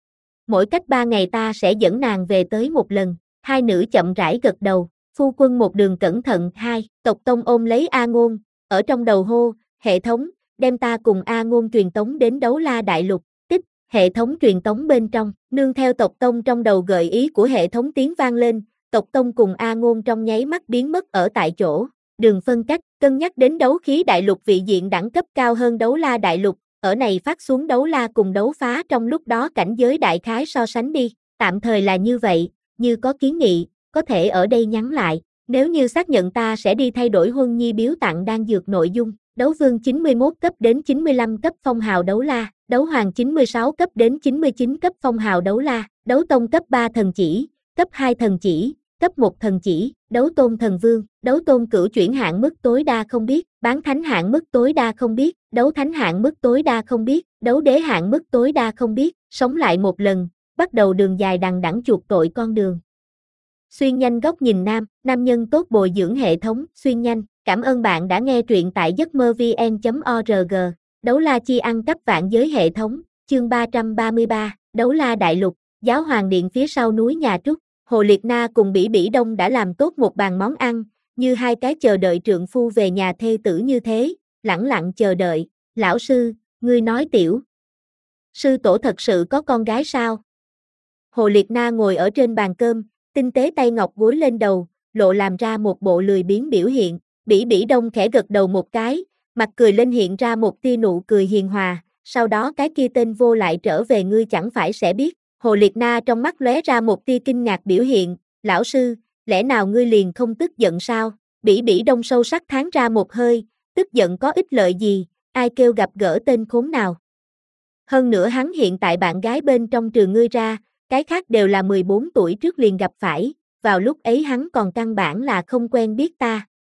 Mỗi cách ba ngày ta sẽ dẫn nàng về tới một lần, hai nữ chậm rãi gật đầu, phu quân một đường cẩn thận. Hai, tộc tông ôm lấy A Ngôn, ở trong đầu hô, hệ thống, đem ta cùng A Ngôn truyền tống đến Đấu La Đại Lục, tích, hệ thống truyền tống bên trong, nương theo tộc tông trong đầu gợi ý của hệ thống tiếng vang lên, tộc tông cùng A Ngôn trong nháy mắt biến mất ở tại chỗ, đường phân cách, cân nhắc đến đấu khí đại lục vị diện đẳng cấp cao hơn Đấu La Đại Lục, ở này phát xuống đấu la cùng đấu phá trong lúc đó cảnh giới đại khái so sánh đi, tạm thời là như vậy, như có kiến nghị, có thể ở đây nhắn lại, nếu như xác nhận ta sẽ đi thay đổi huân nhi biếu tặng đang dược nội dung, đấu vương chín mươi mốt cấp đến chín mươi lăm cấp phong hào đấu la, đấu hoàng chín mươi sáu cấp đến chín mươi chín cấp phong hào đấu la, đấu tông cấp ba thần chỉ, cấp hai thần chỉ, cấp một thần chỉ, đấu tôn thần vương, đấu tôn cửu chuyển hạn mức tối đa không biết, bán thánh hạn mức tối đa không biết, đấu thánh hạn mức tối đa không biết, đấu đế hạn mức tối đa không biết, sống lại một lần, bắt đầu đường dài đằng đẵng chuộc tội con đường. Xuyên nhanh góc nhìn nam, nam nhân tốt bồi dưỡng hệ thống, xuyên nhanh, cảm ơn bạn đã nghe truyện tại giấc mơ vn chấm org, đấu la chi ăn cắp vạn giới hệ thống, chương ba trăm ba mươi ba, đấu la đại lục, giáo hoàng điện phía sau núi nhà Trúc. Hồ Liệt Na cùng Bỉ Bỉ Đông đã làm tốt một bàn món ăn, như hai cái chờ đợi trượng phu về nhà thê tử như thế, lẳng lặng chờ đợi. Lão sư, ngươi nói tiểu sư tổ thật sự có con gái sao? Hồ Liệt Na ngồi ở trên bàn cơm, tinh tế tay ngọc gối lên đầu, lộ làm ra một bộ lười biếng biểu hiện. Bỉ Bỉ Đông khẽ gật đầu một cái, mặt cười lên hiện ra một tia nụ cười hiền hòa, sau đó cái kia tên vô lại trở về ngươi chẳng phải sẽ biết. Hồ Liệt Na trong mắt lóe ra một tia kinh ngạc biểu hiện, lão sư, lẽ nào ngươi liền không tức giận sao? Bỉ Bỉ Đông sâu sắc thán ra một hơi, tức giận có ích lợi gì, ai kêu gặp gỡ tên khốn nào. Hơn nữa hắn hiện tại bạn gái bên trong trừ ngươi ra, cái khác đều là mười bốn tuổi trước liền gặp phải, vào lúc ấy hắn còn căn bản là không quen biết ta.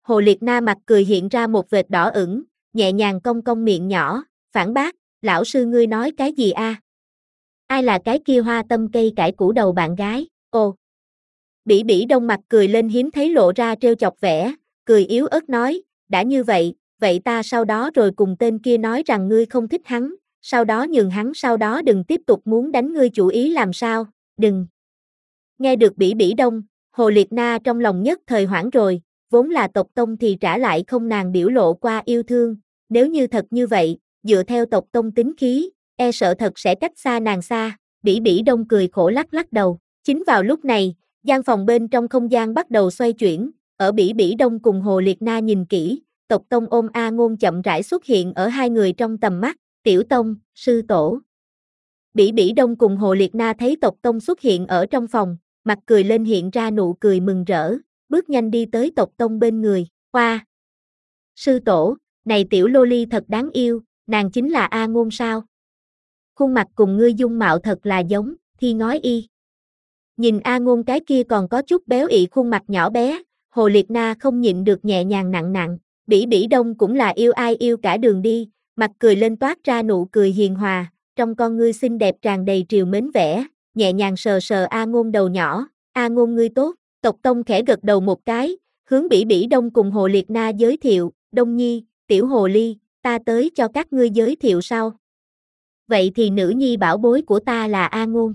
Hồ Liệt Na mặt cười hiện ra một vệt đỏ ửng, nhẹ nhàng cong cong miệng nhỏ, phản bác, lão sư ngươi nói cái gì a? Ai là cái kia hoa tâm cây cải củ đầu bạn gái? Ồ. Bỉ Bỉ Đông mặt cười lên hiếm thấy lộ ra trêu chọc vẻ, cười yếu ớt nói, đã như vậy, vậy ta sau đó rồi cùng tên kia nói rằng ngươi không thích hắn, sau đó nhường hắn sau đó đừng tiếp tục muốn đánh ngươi chủ ý làm sao, đừng. Nghe được Bỉ Bỉ Đông, Hồ Liệt Na trong lòng nhất thời hoảng rồi, vốn là tộc tông thì trả lại không nàng biểu lộ qua yêu thương, nếu như thật như vậy, dựa theo tộc tông tính khí, e sợ thật sẽ cách xa nàng xa, Bỉ Bỉ Đông cười khổ lắc lắc đầu, chính vào lúc này, gian phòng bên trong không gian bắt đầu xoay chuyển, ở Bỉ Bỉ Đông cùng Hồ Liệt Na nhìn kỹ, tộc tông ôm A Ngôn chậm rãi xuất hiện ở hai người trong tầm mắt, tiểu tông, sư tổ. Bỉ Bỉ Đông cùng Hồ Liệt Na thấy tộc tông xuất hiện ở trong phòng, mặt cười lên hiện ra nụ cười mừng rỡ, bước nhanh đi tới tộc tông bên người, hoa. Sư tổ, này tiểu lô ly thật đáng yêu, nàng chính là A Ngôn sao? Khuôn mặt cùng ngươi dung mạo thật là giống, Thi ngói y. Nhìn A Ngôn cái kia còn có chút béo ị khuôn mặt nhỏ bé, Hồ Liệt Na không nhịn được nhẹ nhàng nặng nặng, Bỉ Bỉ Đông cũng là yêu ai yêu cả đường đi, mặt cười lên toát ra nụ cười hiền hòa, trong con ngươi xinh đẹp tràn đầy triều mến vẻ, nhẹ nhàng sờ sờ A Ngôn đầu nhỏ, A Ngôn ngươi tốt, tộc tông khẽ gật đầu một cái, hướng Bỉ Bỉ Đông cùng Hồ Liệt Na giới thiệu, Đông Nhi, tiểu hồ ly, ta tới cho các ngươi giới thiệu sau. Vậy thì nữ nhi bảo bối của ta là A Ngôn.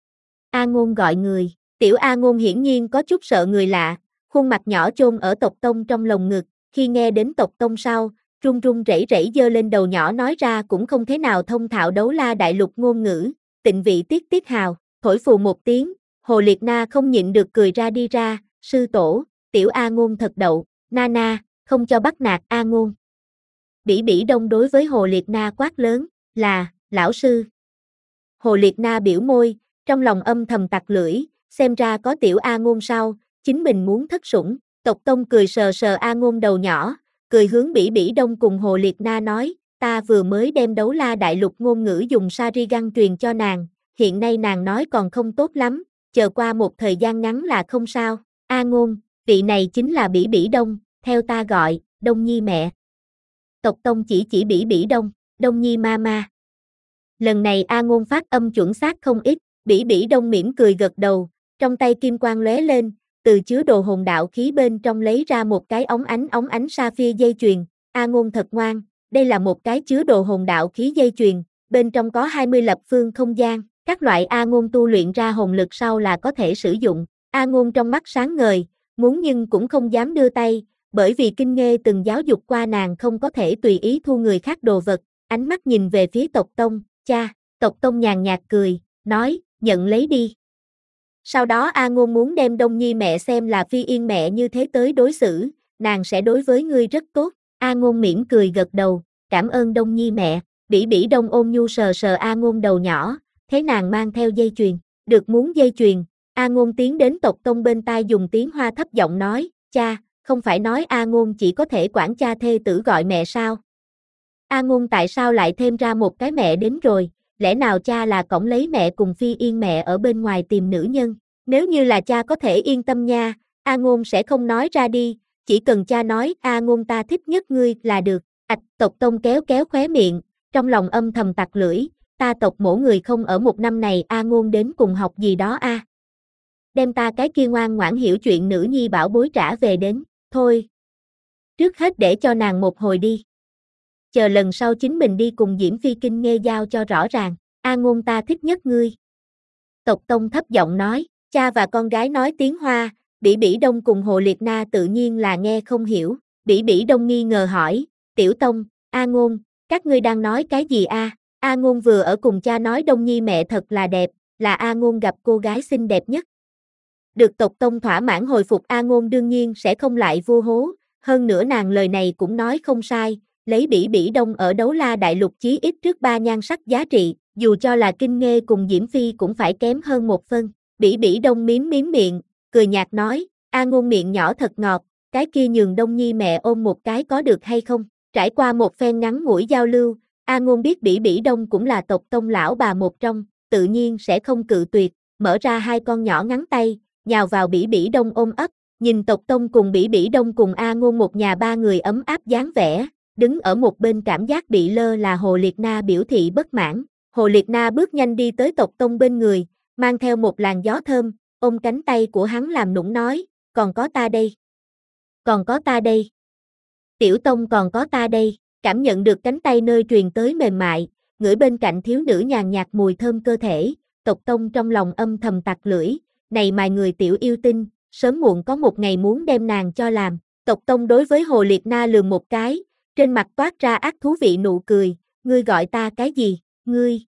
A Ngôn gọi người, tiểu A Ngôn hiển nhiên có chút sợ người lạ, khuôn mặt nhỏ chôn ở tộc tông trong lồng ngực, khi nghe đến tộc tông sau, run run rẩy rẩy giơ lên đầu nhỏ nói ra cũng không thế nào thông thạo đấu la đại lục ngôn ngữ, tịnh vị tiết tiết hào, thổi phù một tiếng, Hồ Liệt Na không nhịn được cười ra đi ra, sư tổ, tiểu A Ngôn thật đậu, na na, không cho bắt nạt A Ngôn. Bỉ Bỉ Đông đối với Hồ Liệt Na quát lớn, là, lão sư. Hồ Liệt Na biểu môi, trong lòng âm thầm tặc lưỡi, xem ra có tiểu A Ngôn sau, chính mình muốn thất sủng, tộc tông cười sờ sờ A Ngôn đầu nhỏ, cười hướng Bỉ Bỉ Đông cùng Hồ Liệt Na nói, ta vừa mới đem đấu la đại lục ngôn ngữ dùng Sharingan truyền cho nàng, hiện nay nàng nói còn không tốt lắm, chờ qua một thời gian ngắn là không sao, A Ngôn, vị này chính là Bỉ Bỉ Đông, theo ta gọi, Đông Nhi mẹ. Tộc tông chỉ chỉ Bỉ Bỉ Đông, Đông Nhi mama. Lần này A Ngôn phát âm chuẩn xác không ít, Bỉ Bỉ Đông mỉm cười gật đầu, trong tay kim quang lóe lên, từ chứa đồ hồn đạo khí bên trong lấy ra một cái óng ánh óng ánh sapphire dây chuyền, A Ngôn thật ngoan, đây là một cái chứa đồ hồn đạo khí dây chuyền, bên trong có hai mươi lập phương không gian, các loại A Ngôn tu luyện ra hồn lực sau là có thể sử dụng, A Ngôn trong mắt sáng ngời, muốn nhưng cũng không dám đưa tay, bởi vì Kinh Nghê từng giáo dục qua nàng không có thể tùy ý thu người khác đồ vật, ánh mắt nhìn về phía tộc tông, cha, tộc tông nhàn nhạt cười, nói, nhận lấy đi. Sau đó A Ngôn muốn đem Đông Nhi mẹ xem là Phi Yên mẹ như thế tới đối xử, nàng sẽ đối với ngươi rất tốt, A Ngôn mỉm cười gật đầu, cảm ơn Đông Nhi mẹ, Bỉ Bỉ Đông ôm nhu sờ sờ A Ngôn đầu nhỏ, thế nàng mang theo dây chuyền, được muốn dây chuyền, A Ngôn tiến đến tộc tông bên tai dùng tiếng Hoa thấp giọng nói, cha, không phải nói A Ngôn chỉ có thể quản cha thê tử gọi mẹ sao? A Ngôn tại sao lại thêm ra một cái mẹ đến rồi, lẽ nào cha là cõng lấy mẹ cùng Phi Yên mẹ ở bên ngoài tìm nữ nhân, nếu như là cha có thể yên tâm nha, A Ngôn sẽ không nói ra đi, chỉ cần cha nói A Ngôn ta thích nhất ngươi là được, ạch tộc tông kéo kéo khóe miệng, trong lòng âm thầm tặc lưỡi, ta tộc mổ người không ở một năm này A Ngôn đến cùng học gì đó a. À. Đem ta cái kia ngoan ngoãn hiểu chuyện nữ nhi bảo bối trả về đến, thôi. Trước hết để cho nàng một hồi đi. Chờ lần sau chính mình đi cùng Diễm Phi Kinh Nghê giao cho rõ ràng, A Ngôn ta thích nhất ngươi. Tộc tông thấp giọng nói, cha và con gái nói tiếng Hoa, Bỉ Bỉ Đông cùng Hồ Liệt Na tự nhiên là nghe không hiểu, Bỉ Bỉ Đông nghi ngờ hỏi, tiểu tông, A Ngôn, các ngươi đang nói cái gì a? À? A Ngôn vừa ở cùng cha nói Đông Nhi mẹ thật là đẹp, là A Ngôn gặp cô gái xinh đẹp nhất. Được tộc tông thỏa mãn hồi phục A Ngôn đương nhiên sẽ không lại vô hố, hơn nữa nàng lời này cũng nói không sai, lấy Bỉ Bỉ Đông ở đấu la đại lục chí ít trước ba nhan sắc giá trị, dù cho là Kinh Nghê cùng Diễm Phi cũng phải kém hơn một phân. Bỉ Bỉ Đông miếm miếm miệng, cười nhạt nói, A Ngôn miệng nhỏ thật ngọt, cái kia nhường Đông Nhi mẹ ôm một cái có được hay không? Trải qua một phen ngắn ngủi giao lưu, A Ngôn biết Bỉ Bỉ Đông cũng là tộc tông lão bà một trong, tự nhiên sẽ không cự tuyệt, mở ra hai con nhỏ ngắn tay, nhào vào Bỉ Bỉ Đông ôm ấp, Nhìn Tộc Tông cùng Bỉ Bỉ Đông cùng A Ngôn một nhà ba người ấm áp dáng vẻ, đứng ở một bên cảm giác bị lơ là Hồ Liệt Na biểu thị bất mãn. Hồ Liệt Na bước nhanh đi tới Tộc Tông bên người, mang theo một làn gió thơm, ôm cánh tay của hắn làm nũng nói, còn có ta đây. Còn có ta đây. Tiểu Tông còn có ta đây, cảm nhận được cánh tay nơi truyền tới mềm mại, ngửi bên cạnh thiếu nữ nhàn nhạt mùi thơm cơ thể, Tộc Tông trong lòng âm thầm tặc lưỡi, này mài người tiểu yêu tinh, sớm muộn có một ngày muốn đem nàng cho làm. Tộc Tông đối với Hồ Liệt Na lườm một cái, trên mặt toát ra ác thú vị nụ cười, ngươi gọi ta cái gì, ngươi.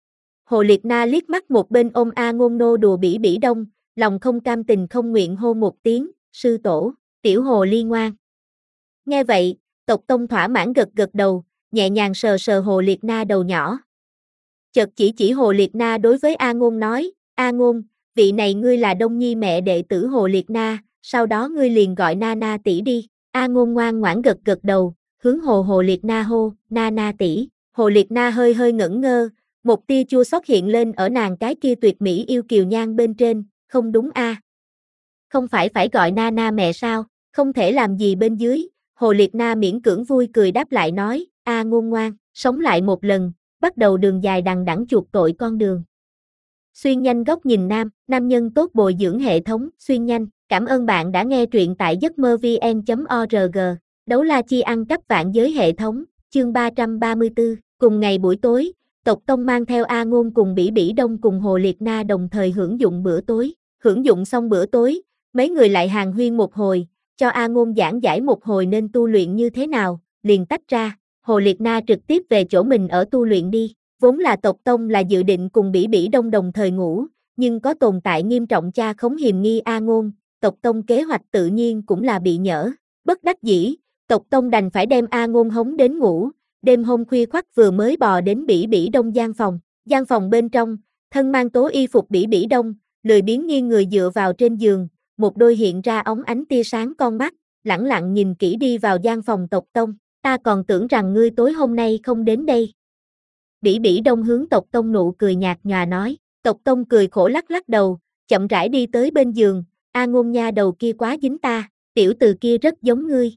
Hồ Liệt Na liếc mắt một bên ôm A Ngôn nô đùa Bỉ Bỉ Đông, lòng không cam tình không nguyện hô một tiếng, sư tổ, tiểu hồ ly ngoan. Nghe vậy, Tộc Tông thỏa mãn gật gật đầu, nhẹ nhàng sờ sờ Hồ Liệt Na đầu nhỏ. Chợt chỉ chỉ Hồ Liệt Na đối với A Ngôn nói, A Ngôn, vị này ngươi là Đông Nhi mẹ đệ tử Hồ Liệt Na, sau đó ngươi liền gọi Na Na tỷ đi. A Ngôn ngoan ngoãn gật gật đầu, hướng Hồ Hồ Liệt Na hô, Na Na tỷ. Hồ Liệt Na hơi hơi ngẩn ngơ, một tia chua xót hiện lên ở nàng cái kia tuyệt mỹ yêu kiều nhan bên trên, không đúng a? Không phải phải gọi Na Na mẹ sao, không thể làm gì bên dưới. Hồ Liệt Na miễn cưỡng vui cười đáp lại nói, A Ngôn ngoan, sống lại một lần, bắt đầu đường dài đằng đẵng chuộc tội con đường. Xuyên nhanh góc nhìn nam, nam nhân tốt bồi dưỡng hệ thống, xuyên nhanh, cảm ơn bạn đã nghe truyện tại giấc mơ vn chấm org, đấu la chi ăn cắp vạn giới hệ thống, chương ba trăm ba mươi tư, cùng ngày buổi tối, Tộc Tông mang theo A Ngôn cùng Bỉ Bỉ Đông cùng Hồ Liệt Na đồng thời hưởng dụng bữa tối, hưởng dụng xong bữa tối, mấy người lại hàn huyên một hồi, cho A Ngôn giảng giải một hồi nên tu luyện như thế nào, liền tách ra, Hồ Liệt Na trực tiếp về chỗ mình ở tu luyện đi. Vốn là Tộc Tông là dự định cùng Bỉ Bỉ Đông đồng thời ngủ, nhưng có tồn tại nghiêm trọng cha khống hiềm nghi A Ngôn, Tộc Tông kế hoạch tự nhiên cũng là bị nhỡ. Bất đắc dĩ, Tộc Tông đành phải đem A Ngôn hống đến ngủ, đêm hôm khuya khoắt vừa mới bò đến Bỉ Bỉ Đông gian phòng. Gian phòng bên trong, thân mang tố y phục Bỉ Bỉ Đông, lười biếng nghiêng người dựa vào trên giường, một đôi hiện ra óng ánh tia sáng con mắt, lẳng lặng nhìn kỹ đi vào gian phòng Tộc Tông. Ta còn tưởng rằng ngươi tối hôm nay không đến đây. Bỉ Bỉ Đông hướng Tộc Tông nụ cười nhạt nhòa nói, Tộc Tông cười khổ lắc lắc đầu, chậm rãi đi tới bên giường, A Ngôn nha đầu kia quá dính ta, tiểu từ kia rất giống ngươi.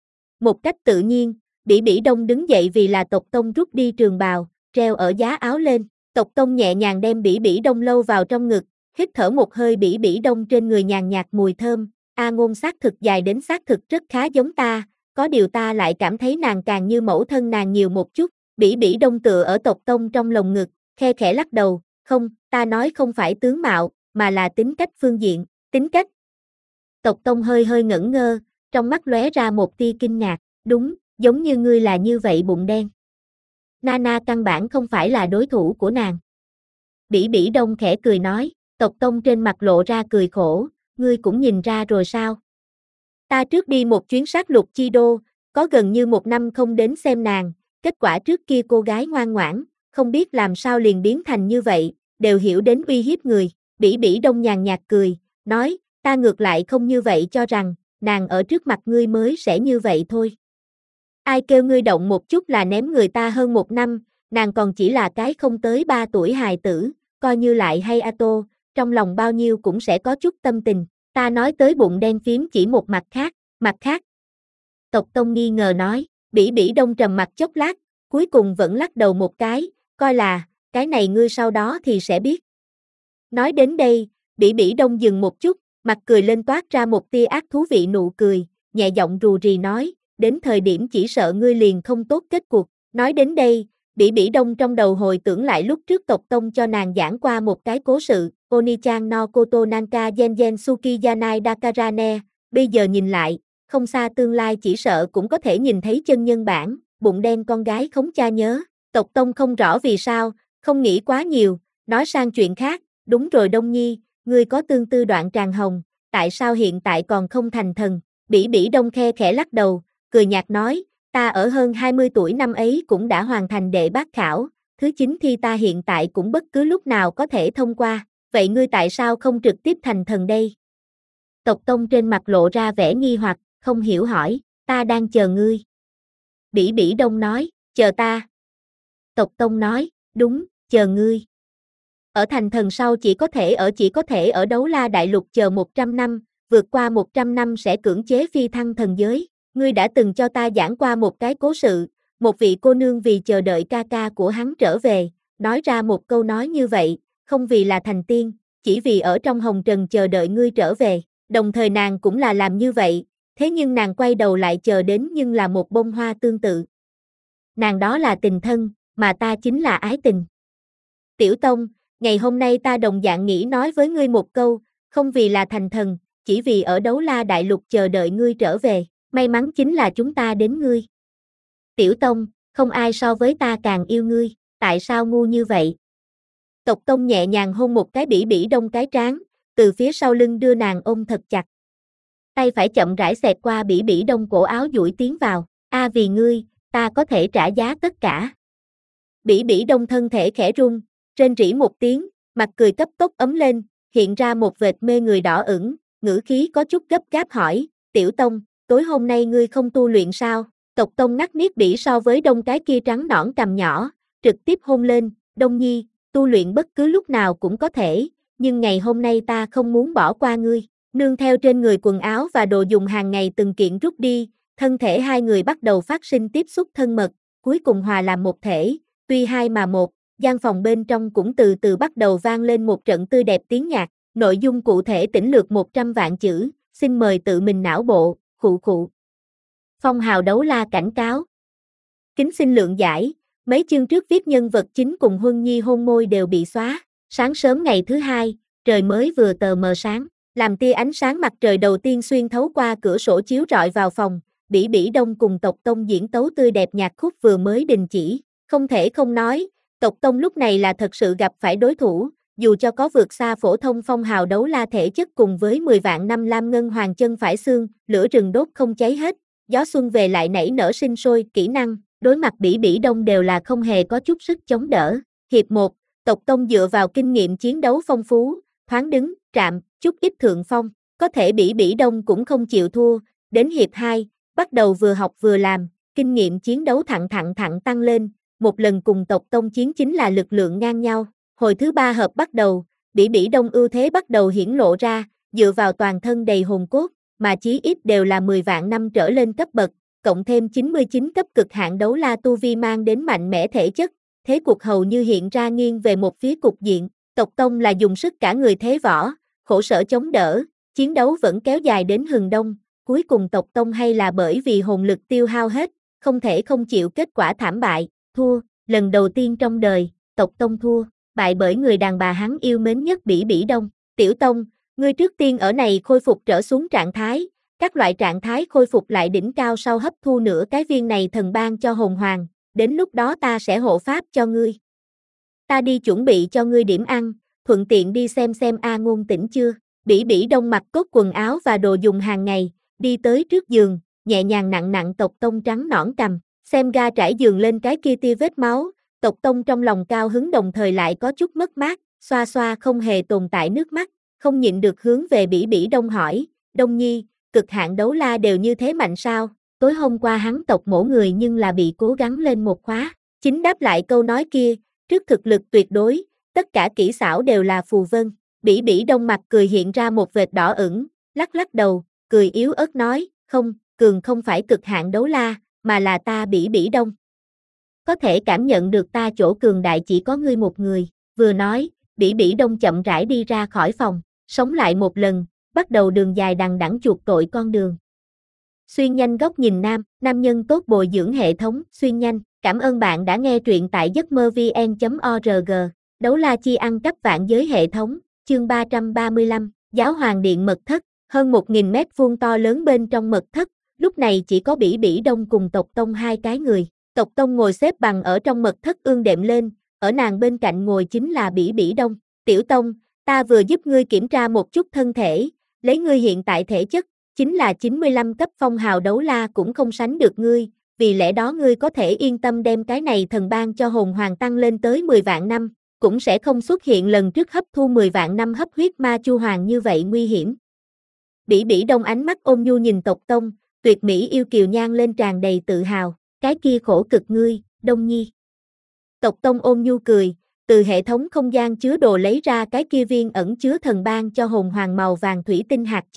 Một cách tự nhiên, Bỉ Bỉ Đông đứng dậy vì là Tộc Tông rút đi trường bào, treo ở giá áo lên, Tộc Tông nhẹ nhàng đem Bỉ Bỉ Đông lâu vào trong ngực, hít thở một hơi Bỉ Bỉ Đông trên người nhàn nhạt mùi thơm, A Ngôn xác thực dài đến xác thực rất khá giống ta, có điều ta lại cảm thấy nàng càng như mẫu thân nàng nhiều một chút. Bỉ Bỉ Đông tựa ở Tộc Tông trong lồng ngực, khe khẽ lắc đầu, không, ta nói không phải tướng mạo, mà là tính cách phương diện, tính cách. Tộc Tông hơi hơi ngẩn ngơ, trong mắt lóe ra một tia kinh ngạc, đúng, giống như ngươi là như vậy bụng đen. Nana căn bản không phải là đối thủ của nàng. Bỉ Bỉ Đông khẽ cười nói, Tộc Tông trên mặt lộ ra cười khổ, ngươi cũng nhìn ra rồi sao? Ta trước đi một chuyến sát lục chi đô, có gần như một năm không đến xem nàng. Kết quả trước kia cô gái ngoan ngoãn, không biết làm sao liền biến thành như vậy, đều hiểu đến uy hiếp người. Bỉ Bỉ Đông nhàn nhạt cười, nói, ta ngược lại không như vậy cho rằng, nàng ở trước mặt ngươi mới sẽ như vậy thôi. Ai kêu ngươi động một chút là ném người ta hơn một năm, nàng còn chỉ là cái không tới ba tuổi hài tử, coi như lại hay a tô, trong lòng bao nhiêu cũng sẽ có chút tâm tình. Ta nói tới bụng đen phím chỉ một mặt khác, mặt khác. Tộc Tông nghi ngờ nói. Bỉ Bỉ Đông trầm mặt chốc lát, cuối cùng vẫn lắc đầu một cái, coi là, cái này ngươi sau đó thì sẽ biết. Nói đến đây, Bỉ Bỉ Đông dừng một chút, mặt cười lên toát ra một tia ác thú vị nụ cười, nhẹ giọng rù rì nói, đến thời điểm chỉ sợ ngươi liền không tốt kết cuộc. Nói đến đây, Bỉ Bỉ Đông trong đầu hồi tưởng lại lúc trước Tộc Tông cho nàng giảng qua một cái cố sự, Onichan no Koto Nanka Gen Gen Suki Yanai Dakarane, bây giờ nhìn lại, không xa tương lai chỉ sợ cũng có thể nhìn thấy chân nhân bản, bụng đen con gái khống cha nhớ. Tộc Tông không rõ vì sao, không nghĩ quá nhiều, nói sang chuyện khác, đúng rồi Đông Nhi, ngươi có tương tư Đoạn Tràng Hồng, tại sao hiện tại còn không thành thần? Bỉ Bỉ Đông khe khẽ lắc đầu, cười nhạt nói, ta ở hơn hai mươi tuổi năm ấy cũng đã hoàn thành đệ bát khảo, thứ chín thi ta hiện tại cũng bất cứ lúc nào có thể thông qua, vậy ngươi tại sao không trực tiếp thành thần đây? Tộc Tông trên mặt lộ ra vẻ nghi hoặc, không hiểu hỏi, ta đang chờ ngươi. Bỉ Bỉ Đông nói, chờ ta. Tộc Tông nói, đúng, chờ ngươi. Ở thành thần sau chỉ có thể ở chỉ có thể ở Đấu La Đại Lục chờ một trăm năm, vượt qua một trăm năm sẽ cưỡng chế phi thăng thần giới. Ngươi đã từng cho ta giảng qua một cái cố sự, một vị cô nương vì chờ đợi ca ca của hắn trở về, nói ra một câu nói như vậy, không vì là thành tiên, chỉ vì ở trong hồng trần chờ đợi ngươi trở về. Đồng thời nàng cũng là làm như vậy, thế nhưng nàng quay đầu lại chờ đến nhưng là một bông hoa tương tự. Nàng đó là tình thân, mà ta chính là ái tình. Tiểu Tông, ngày hôm nay ta đồng dạng nghĩ nói với ngươi một câu, không vì là thành thần, chỉ vì ở Đấu La Đại Lục chờ đợi ngươi trở về, may mắn chính là chúng ta đến ngươi. Tiểu Tông, không ai so với ta càng yêu ngươi, tại sao ngu như vậy? Tộc Tông nhẹ nhàng hôn một cái Bỉ Bỉ Đông cái trán, từ phía sau lưng đưa nàng ôm thật chặt. Tay phải chậm rãi xẹt qua Bỉ Bỉ Đông cổ áo duỗi tiến vào, a vì ngươi, ta có thể trả giá tất cả. Bỉ Bỉ Đông thân thể khẽ run, rên rỉ một tiếng, mặt cười cấp tốc ấm lên, hiện ra một vệt mê người đỏ ửng, ngữ khí có chút gấp gáp hỏi, Tiểu Tông, tối hôm nay ngươi không tu luyện sao? Tộc Tông ngắt Niết Bỉ so với Đông cái kia trắng nõn cằm nhỏ, trực tiếp hôn lên, Đông Nhi, tu luyện bất cứ lúc nào cũng có thể, nhưng ngày hôm nay ta không muốn bỏ qua ngươi. Nương theo trên người quần áo và đồ dùng hàng ngày từng kiện rút đi, thân thể hai người bắt đầu phát sinh tiếp xúc thân mật, cuối cùng hòa làm một thể, tuy hai mà một, gian phòng bên trong cũng từ từ bắt đầu vang lên một trận tươi đẹp tiếng nhạc, nội dung cụ thể tỉnh lược một trăm vạn chữ, xin mời tự mình não bộ, khụ khụ. Phong hào đấu la cảnh cáo. Kính xin lượng giải, mấy chương trước viết nhân vật chính cùng Huân Nhi hôn môi đều bị xóa, sáng sớm ngày thứ hai, trời mới vừa tờ mờ sáng. Làm tia ánh sáng mặt trời đầu tiên xuyên thấu qua cửa sổ chiếu rọi vào phòng, Bỉ Bỉ Đông cùng Tộc Tông diễn tấu tươi đẹp nhạc khúc vừa mới đình chỉ, không thể không nói, Tộc Tông lúc này là thật sự gặp phải đối thủ, dù cho có vượt xa phổ thông phong hào đấu la thể chất cùng với mười vạn năm lam ngân hoàng chân phải xương, lửa rừng đốt không cháy hết, gió xuân về lại nảy nở sinh sôi, kỹ năng, đối mặt Bỉ Bỉ Đông đều là không hề có chút sức chống đỡ. Hiệp một, Tộc Tông dựa vào kinh nghiệm chiến đấu phong phú, thoáng đứng, trạm, chút ít thượng phong, có thể Bỉ Bỉ Đông cũng không chịu thua, đến hiệp hai, bắt đầu vừa học vừa làm, kinh nghiệm chiến đấu thẳng thẳng thẳng tăng lên, một lần cùng Tộc Tông chiến chính là lực lượng ngang nhau, hồi thứ ba hợp bắt đầu, Bỉ Bỉ Đông ưu thế bắt đầu hiển lộ ra, dựa vào toàn thân đầy hồn cốt, mà chí ít đều là mười vạn năm trở lên cấp bậc, cộng thêm chín mươi chín cấp cực hạn đấu la tu vi mang đến mạnh mẽ thể chất, thế cuộc hầu như hiện ra nghiêng về một phía cục diện, Tộc Tông là dùng sức cả người thế võ, khổ sở chống đỡ, chiến đấu vẫn kéo dài đến hừng đông, cuối cùng Tộc Tông hay là bởi vì hồn lực tiêu hao hết, không thể không chịu kết quả thảm bại, thua, lần đầu tiên trong đời, Tộc Tông thua, bại bởi người đàn bà hắn yêu mến nhất Bỉ Bỉ Đông. Tiểu Tông, ngươi trước tiên ở này khôi phục trở xuống trạng thái, các loại trạng thái khôi phục lại đỉnh cao sau hấp thu nửa cái viên này thần ban cho hồn hoàng, đến lúc đó ta sẽ hộ pháp cho ngươi. Ta đi chuẩn bị cho ngươi điểm ăn, thuận tiện đi xem xem A Ngôn tỉnh chưa. Bỉ Bỉ Đông mặc cốt quần áo và đồ dùng hàng ngày, đi tới trước giường, nhẹ nhàng nặng nặng Tộc Tông trắng nõn cằm, xem ga trải giường lên cái kia tia vết máu, Tộc Tông trong lòng cao hứng đồng thời lại có chút mất mát, xoa xoa không hề tồn tại nước mắt, không nhịn được hướng về Bỉ Bỉ Đông hỏi, Đông Nhi, cực hạn đấu la đều như thế mạnh sao? Tối hôm qua hắn tộc mổ người nhưng là bị cố gắng lên một khóa, chính đáp lại câu nói kia, trước thực lực tuyệt đối, tất cả kỹ xảo đều là phù vân. Bỉ Bỉ Đông mặt cười hiện ra một vệt đỏ ửng, lắc lắc đầu, cười yếu ớt nói, không, cường không phải cực hạn đấu la, mà là ta Bỉ Bỉ Đông. Có thể cảm nhận được ta chỗ cường đại chỉ có ngươi một người, vừa nói, Bỉ Bỉ Đông chậm rãi đi ra khỏi phòng, sống lại một lần, bắt đầu đường dài đằng đẵng chuộc tội con đường. Xuyên nhanh góc nhìn nam, nam nhân tốt bồi dưỡng hệ thống, xuyên nhanh, cảm ơn bạn đã nghe truyện tại giấc mơ vn chấm org, đấu la chi ăn cắp vạn giới hệ thống, chương ba trăm ba mươi lăm, giáo hoàng điện mật thất, hơn một nghìn mét vuông to lớn bên trong mật thất, lúc này chỉ có Bỉ Bỉ Đông cùng Tộc Tông hai cái người, Tộc Tông ngồi xếp bằng ở trong mật thất ương đệm lên, ở nàng bên cạnh ngồi chính là Bỉ Bỉ Đông, Tiểu Tông, ta vừa giúp ngươi kiểm tra một chút thân thể, lấy ngươi hiện tại thể chất, chính là chín mươi lăm cấp phong hào đấu la cũng không sánh được ngươi, vì lẽ đó ngươi có thể yên tâm đem cái này thần ban cho hồn hoàng tăng lên tới mười vạn năm, cũng sẽ không xuất hiện lần trước hấp thu mười vạn năm hấp huyết ma chu hoàng như vậy nguy hiểm. Bỉ Bỉ Đông ánh mắt ôn nhu nhìn Tộc Tông, tuyệt mỹ yêu kiều nhan lên tràn đầy tự hào, cái kia khổ cực ngươi, Đông Nhi. Tộc Tông ôn nhu cười, từ hệ thống không gian chứa đồ lấy ra cái kia viên ẩn chứa thần ban cho hồn hoàng màu vàng thủy tinh hạt châu,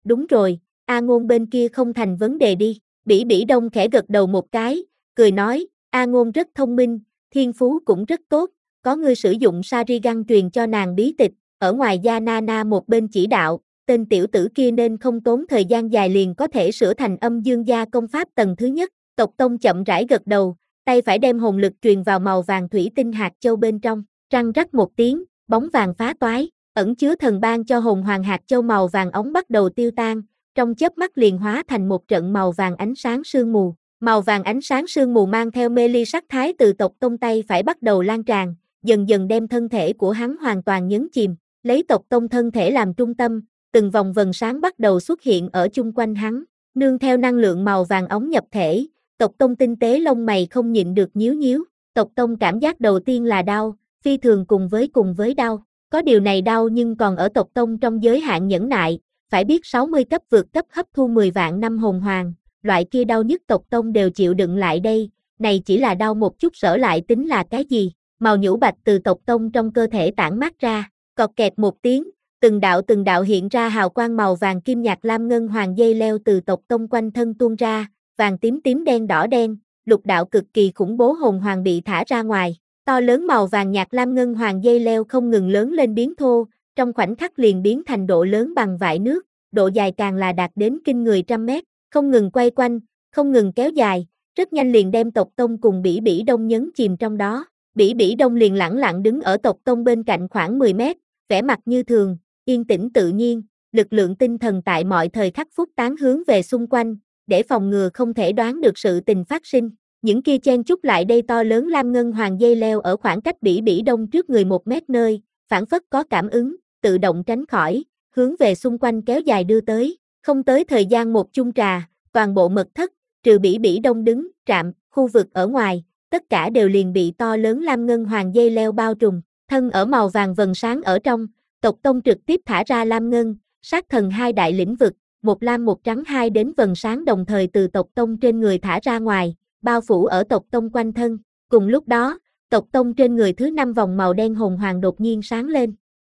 đúng rồi, A Ngôn bên kia không thành vấn đề đi. Bỉ Bỉ Đông khẽ gật đầu một cái, cười nói, A Ngôn rất thông minh, thiên phú cũng rất tốt, có người sử dụng Sharingan truyền cho nàng bí tịch, ở ngoài gia Nana một bên chỉ đạo, tên tiểu tử kia nên không tốn thời gian dài liền có thể sửa thành âm dương gia công pháp tầng thứ nhất. Tộc Tông chậm rãi gật đầu, tay phải đem hồn lực truyền vào màu vàng thủy tinh hạt châu bên trong, răng rắc một tiếng, bóng vàng phá toái, ẩn chứa thần ban cho hồn hoàng hạt châu màu vàng ống bắt đầu tiêu tan, trong chớp mắt liền hóa thành một trận màu vàng ánh sáng sương mù. Màu vàng ánh sáng sương mù mang theo mê ly sắc thái từ Tộc Tông tay phải bắt đầu lan tràn, dần dần đem thân thể của hắn hoàn toàn nhấn chìm, lấy Tộc Tông thân thể làm trung tâm, từng vòng vần sáng bắt đầu xuất hiện ở chung quanh hắn, nương theo năng lượng màu vàng ống nhập thể, Tộc Tông tinh tế lông mày không nhịn được nhíu nhíu, Tộc Tông cảm giác đầu tiên là đau, phi thường cùng với cùng với đau, có điều này đau nhưng còn ở Tộc Tông trong giới hạn nhẫn nại, phải biết sáu mươi cấp vượt cấp hấp thu mười vạn năm hồn hoàng, loại kia đau nhất Tộc Tông đều chịu đựng lại đây, này chỉ là đau một chút sở lại tính là cái gì, màu nhũ bạch từ Tộc Tông trong cơ thể tản mát ra, cọt kẹt một tiếng, từng đạo từng đạo hiện ra hào quang màu vàng kim nhạt lam ngân hoàng dây leo từ Tộc Tông quanh thân tuôn ra, vàng tím tím đen đỏ đen, lục đạo cực kỳ khủng bố hồn hoàng bị thả ra ngoài, to lớn màu vàng nhạt lam ngân hoàng dây leo không ngừng lớn lên biến thô, trong khoảnh khắc liền biến thành độ lớn bằng vại nước, độ dài càng là đạt đến kinh người trăm mét, không ngừng quay quanh, không ngừng kéo dài, rất nhanh liền đem Tộc Tông cùng Bỉ Bỉ Đông nhấn chìm trong đó. Bỉ Bỉ Đông liền lẳng lặng đứng ở Tộc Tông bên cạnh khoảng mười mét, vẻ mặt như thường, yên tĩnh tự nhiên, lực lượng tinh thần tại mọi thời khắc phúc tán hướng về xung quanh, để phòng ngừa không thể đoán được sự tình phát sinh. Những kia chen chúc lại đây to lớn lam ngân hoàng dây leo ở khoảng cách Bỉ Bỉ Đông trước người một mét nơi, phản phất có cảm ứng, tự động tránh khỏi, hướng về xung quanh kéo dài đưa tới, không tới thời gian một chung trà, toàn bộ mật thất, trừ Bỉ Bỉ Đông đứng, trạm, khu vực ở ngoài, tất cả đều liền bị to lớn lam ngân hoàng dây leo bao trùm, thân ở màu vàng vần sáng ở trong, Tộc Tông trực tiếp thả ra lam ngân, sát thần hai đại lĩnh vực, một lam một trắng hai đến vần sáng đồng thời từ Tộc Tông trên người thả ra ngoài, bao phủ ở Tộc Tông quanh thân, cùng lúc đó, Tộc Tông trên người thứ năm vòng màu đen hồn hoàng đột nhiên sáng lên.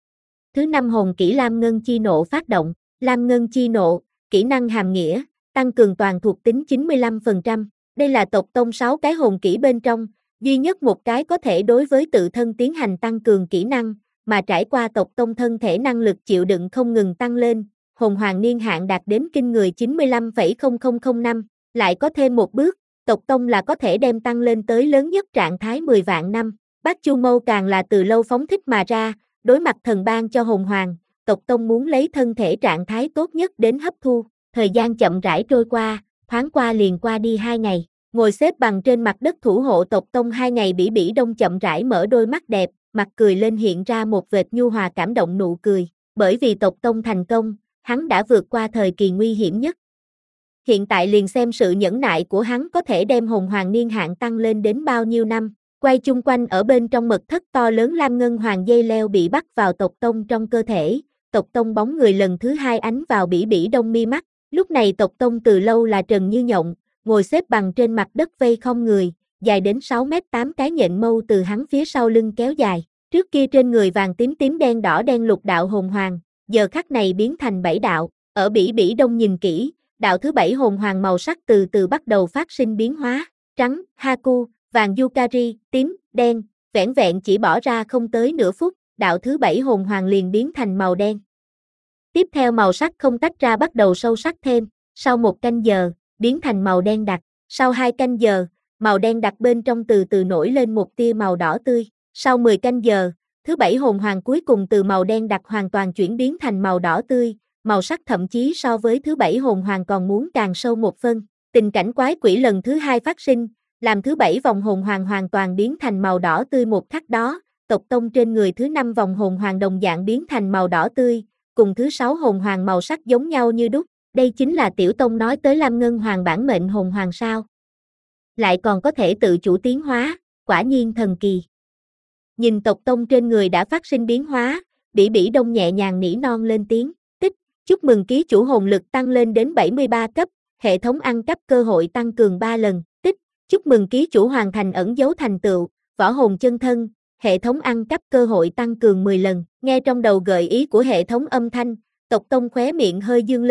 Thứ năm hồn kỹ lam ngân chi nộ phát động, lam ngân chi nộ, kỹ năng hàm nghĩa, tăng cường toàn thuộc tính chín mươi lăm phần trăm, đây là Tộc Tông sáu cái hồn kỹ bên trong, duy nhất một cái có thể đối với tự thân tiến hành tăng cường kỹ năng, mà trải qua Tộc Tông thân thể năng lực chịu đựng không ngừng tăng lên, hồn hoàng niên hạn đạt đến kinh người chín mươi lăm phẩy không không không năm, lại có thêm một bước, Tộc Tông là có thể đem tăng lên tới lớn nhất trạng thái mười vạn năm, Bát Chu Mâu càng là từ lâu phóng thích mà ra, đối mặt thần ban cho hồn hoàng, Tộc Tông muốn lấy thân thể trạng thái tốt nhất đến hấp thu, thời gian chậm rãi trôi qua, thoáng qua liền qua đi hai ngày, ngồi xếp bằng trên mặt đất thủ hộ Tộc Tông hai ngày Bỉ Bỉ Đông chậm rãi mở đôi mắt đẹp, mặt cười lên hiện ra một vệt nhu hòa cảm động nụ cười, bởi vì Tộc Tông thành công, hắn đã vượt qua thời kỳ nguy hiểm nhất. Hiện tại liền xem sự nhẫn nại của hắn có thể đem hồn hoàng niên hạn tăng lên đến bao nhiêu năm, quay chung quanh ở bên trong mật thất to lớn lam ngân hoàng dây leo bị bắt vào Tộc Tông trong cơ thể, Tộc Tông bóng người lần thứ hai ánh vào Bỉ Bỉ Đông mi mắt, lúc này Tộc Tông từ lâu là trần như nhộng, ngồi xếp bằng trên mặt đất vây không người, dài đến sáu mét tám cái nhện mâu từ hắn phía sau lưng kéo dài, trước kia trên người vàng tím tím đen đỏ đen lục đạo hồn hoàng, giờ khắc này biến thành bảy đạo, ở Bỉ Bỉ Đông nhìn kỹ, đạo thứ bảy hồn hoàng màu sắc từ từ bắt đầu phát sinh biến hóa, trắng, Haku, vàng Yukari, tím, đen, vẻn vẹn chỉ bỏ ra không tới nửa phút, đạo thứ bảy hồn hoàng liền biến thành màu đen. Tiếp theo màu sắc không tách ra bắt đầu sâu sắc thêm, sau một canh giờ, biến thành màu đen đặc, sau hai canh giờ, màu đen đặc bên trong từ từ nổi lên một tia màu đỏ tươi, sau mười canh giờ, thứ bảy hồn hoàng cuối cùng từ màu đen đặc hoàn toàn chuyển biến thành màu đỏ tươi, màu sắc thậm chí so với thứ bảy hồn hoàng còn muốn càng sâu một phân, tình cảnh quái quỷ lần thứ hai phát sinh, làm thứ bảy vòng hồn hoàng hoàn toàn biến thành màu đỏ tươi một khắc đó, Tộc Tông trên người thứ năm vòng hồn hoàng đồng dạng biến thành màu đỏ tươi, cùng thứ sáu hồn hoàng màu sắc giống nhau như đúc, đây chính là Tiểu Tông nói tới Lam Ngân Hoàng bản mệnh hồn hoàng sao. Lại còn có thể tự chủ tiến hóa, quả nhiên thần kỳ. Nhìn Tộc Tông trên người đã phát sinh biến hóa, Bỉ Bỉ Đông nhẹ nhàng nỉ non lên tiếng, tích, chúc mừng ký chủ hồn lực tăng lên đến bảy mươi ba cấp, hệ thống ăn cắp cơ hội tăng cường ba lần, tích, chúc mừng ký chủ hoàn thành ẩn dấu thành tựu, võ hồn chân thân, hệ thống ăn cắp cơ hội tăng cường mười lần, nghe trong đầu gợi ý của hệ thống âm thanh, Tộc Tông khóe miệng hơi dương lên,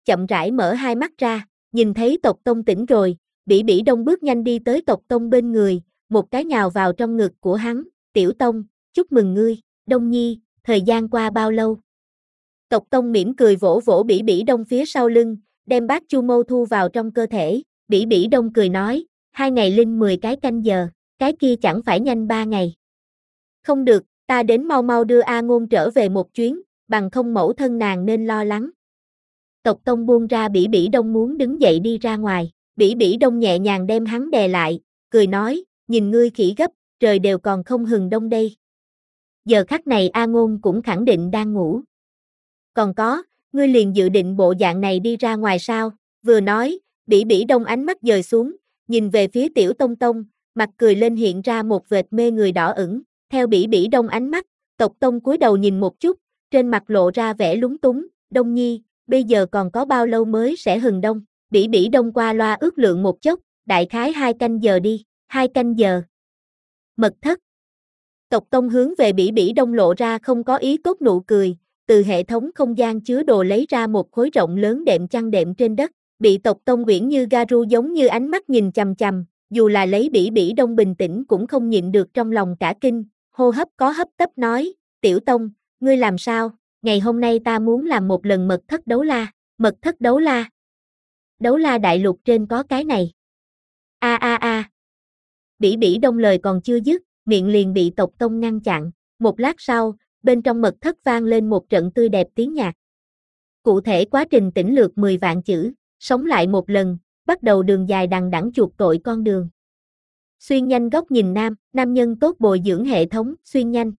chậm rãi mở hai mắt ra, nhìn thấy tộc tông tỉnh rồi, Bỉ Bỉ Đông bước nhanh đi tới tộc tông bên người, một cái nhào vào trong ngực của hắn, tiểu tông, chúc mừng ngươi, Đông Nhi, thời gian qua bao lâu? Tộc tông mỉm cười vỗ vỗ Bỉ Bỉ Đông phía sau lưng, đem bát chu mâu thu vào trong cơ thể, Bỉ Bỉ Đông cười nói, hai ngày linh mười cái canh giờ, cái kia chẳng phải nhanh ba ngày. Không được, ta đến mau mau đưa A Ngôn trở về một chuyến, bằng không mẫu thân nàng nên lo lắng. Tộc tông buông ra Bỉ Bỉ Đông muốn đứng dậy đi ra ngoài, Bỉ Bỉ Đông nhẹ nhàng đem hắn đè lại, cười nói, nhìn ngươi khỉ gấp, trời đều còn không hừng đông đây. Giờ khắc này A Ngôn cũng khẳng định đang ngủ. Còn có, ngươi liền dự định bộ dạng này đi ra ngoài sao? Vừa nói, Bỉ Bỉ Đông ánh mắt dời xuống, nhìn về phía Tiểu Tông Tông, mặt cười lên hiện ra một vệt mê người đỏ ửng, theo Bỉ Bỉ Đông ánh mắt, tộc Tông cúi đầu nhìn một chút, trên mặt lộ ra vẻ lúng túng, Đông Nhi, bây giờ còn có bao lâu mới sẽ hừng đông? Bỉ Bỉ Đông qua loa ước lượng một chốc, đại khái hai canh giờ đi, hai canh giờ. Mật thất. Tộc Tông hướng về Bỉ Bỉ Đông lộ ra không có ý tốt nụ cười, từ hệ thống không gian chứa đồ lấy ra một khối rộng lớn đệm chăn đệm trên đất, bị tộc Tông Uyển Như Garu giống như ánh mắt nhìn chằm chằm, dù là lấy Bỉ Bỉ Đông bình tĩnh cũng không nhịn được trong lòng cả kinh, hô hấp có hấp tấp nói, Tiểu Tông, ngươi làm sao, ngày hôm nay ta muốn làm một lần mật thất đấu la, mật thất đấu la. Đấu la đại lục trên có cái này. A a a. Bỉ Bỉ Đông lời còn chưa dứt, miệng liền bị tộc Tông ngăn chặn, một lát sau, bên trong mật thất vang lên một trận tươi đẹp tiếng nhạc. Cụ thể quá trình tỉnh lược mười vạn chữ, sống lại một lần, bắt đầu đường dài đằng đẵng chuộc tội con đường. Xuyên nhanh góc nhìn nam, nam nhân tốt bồi dưỡng hệ thống, xuyên nhanh.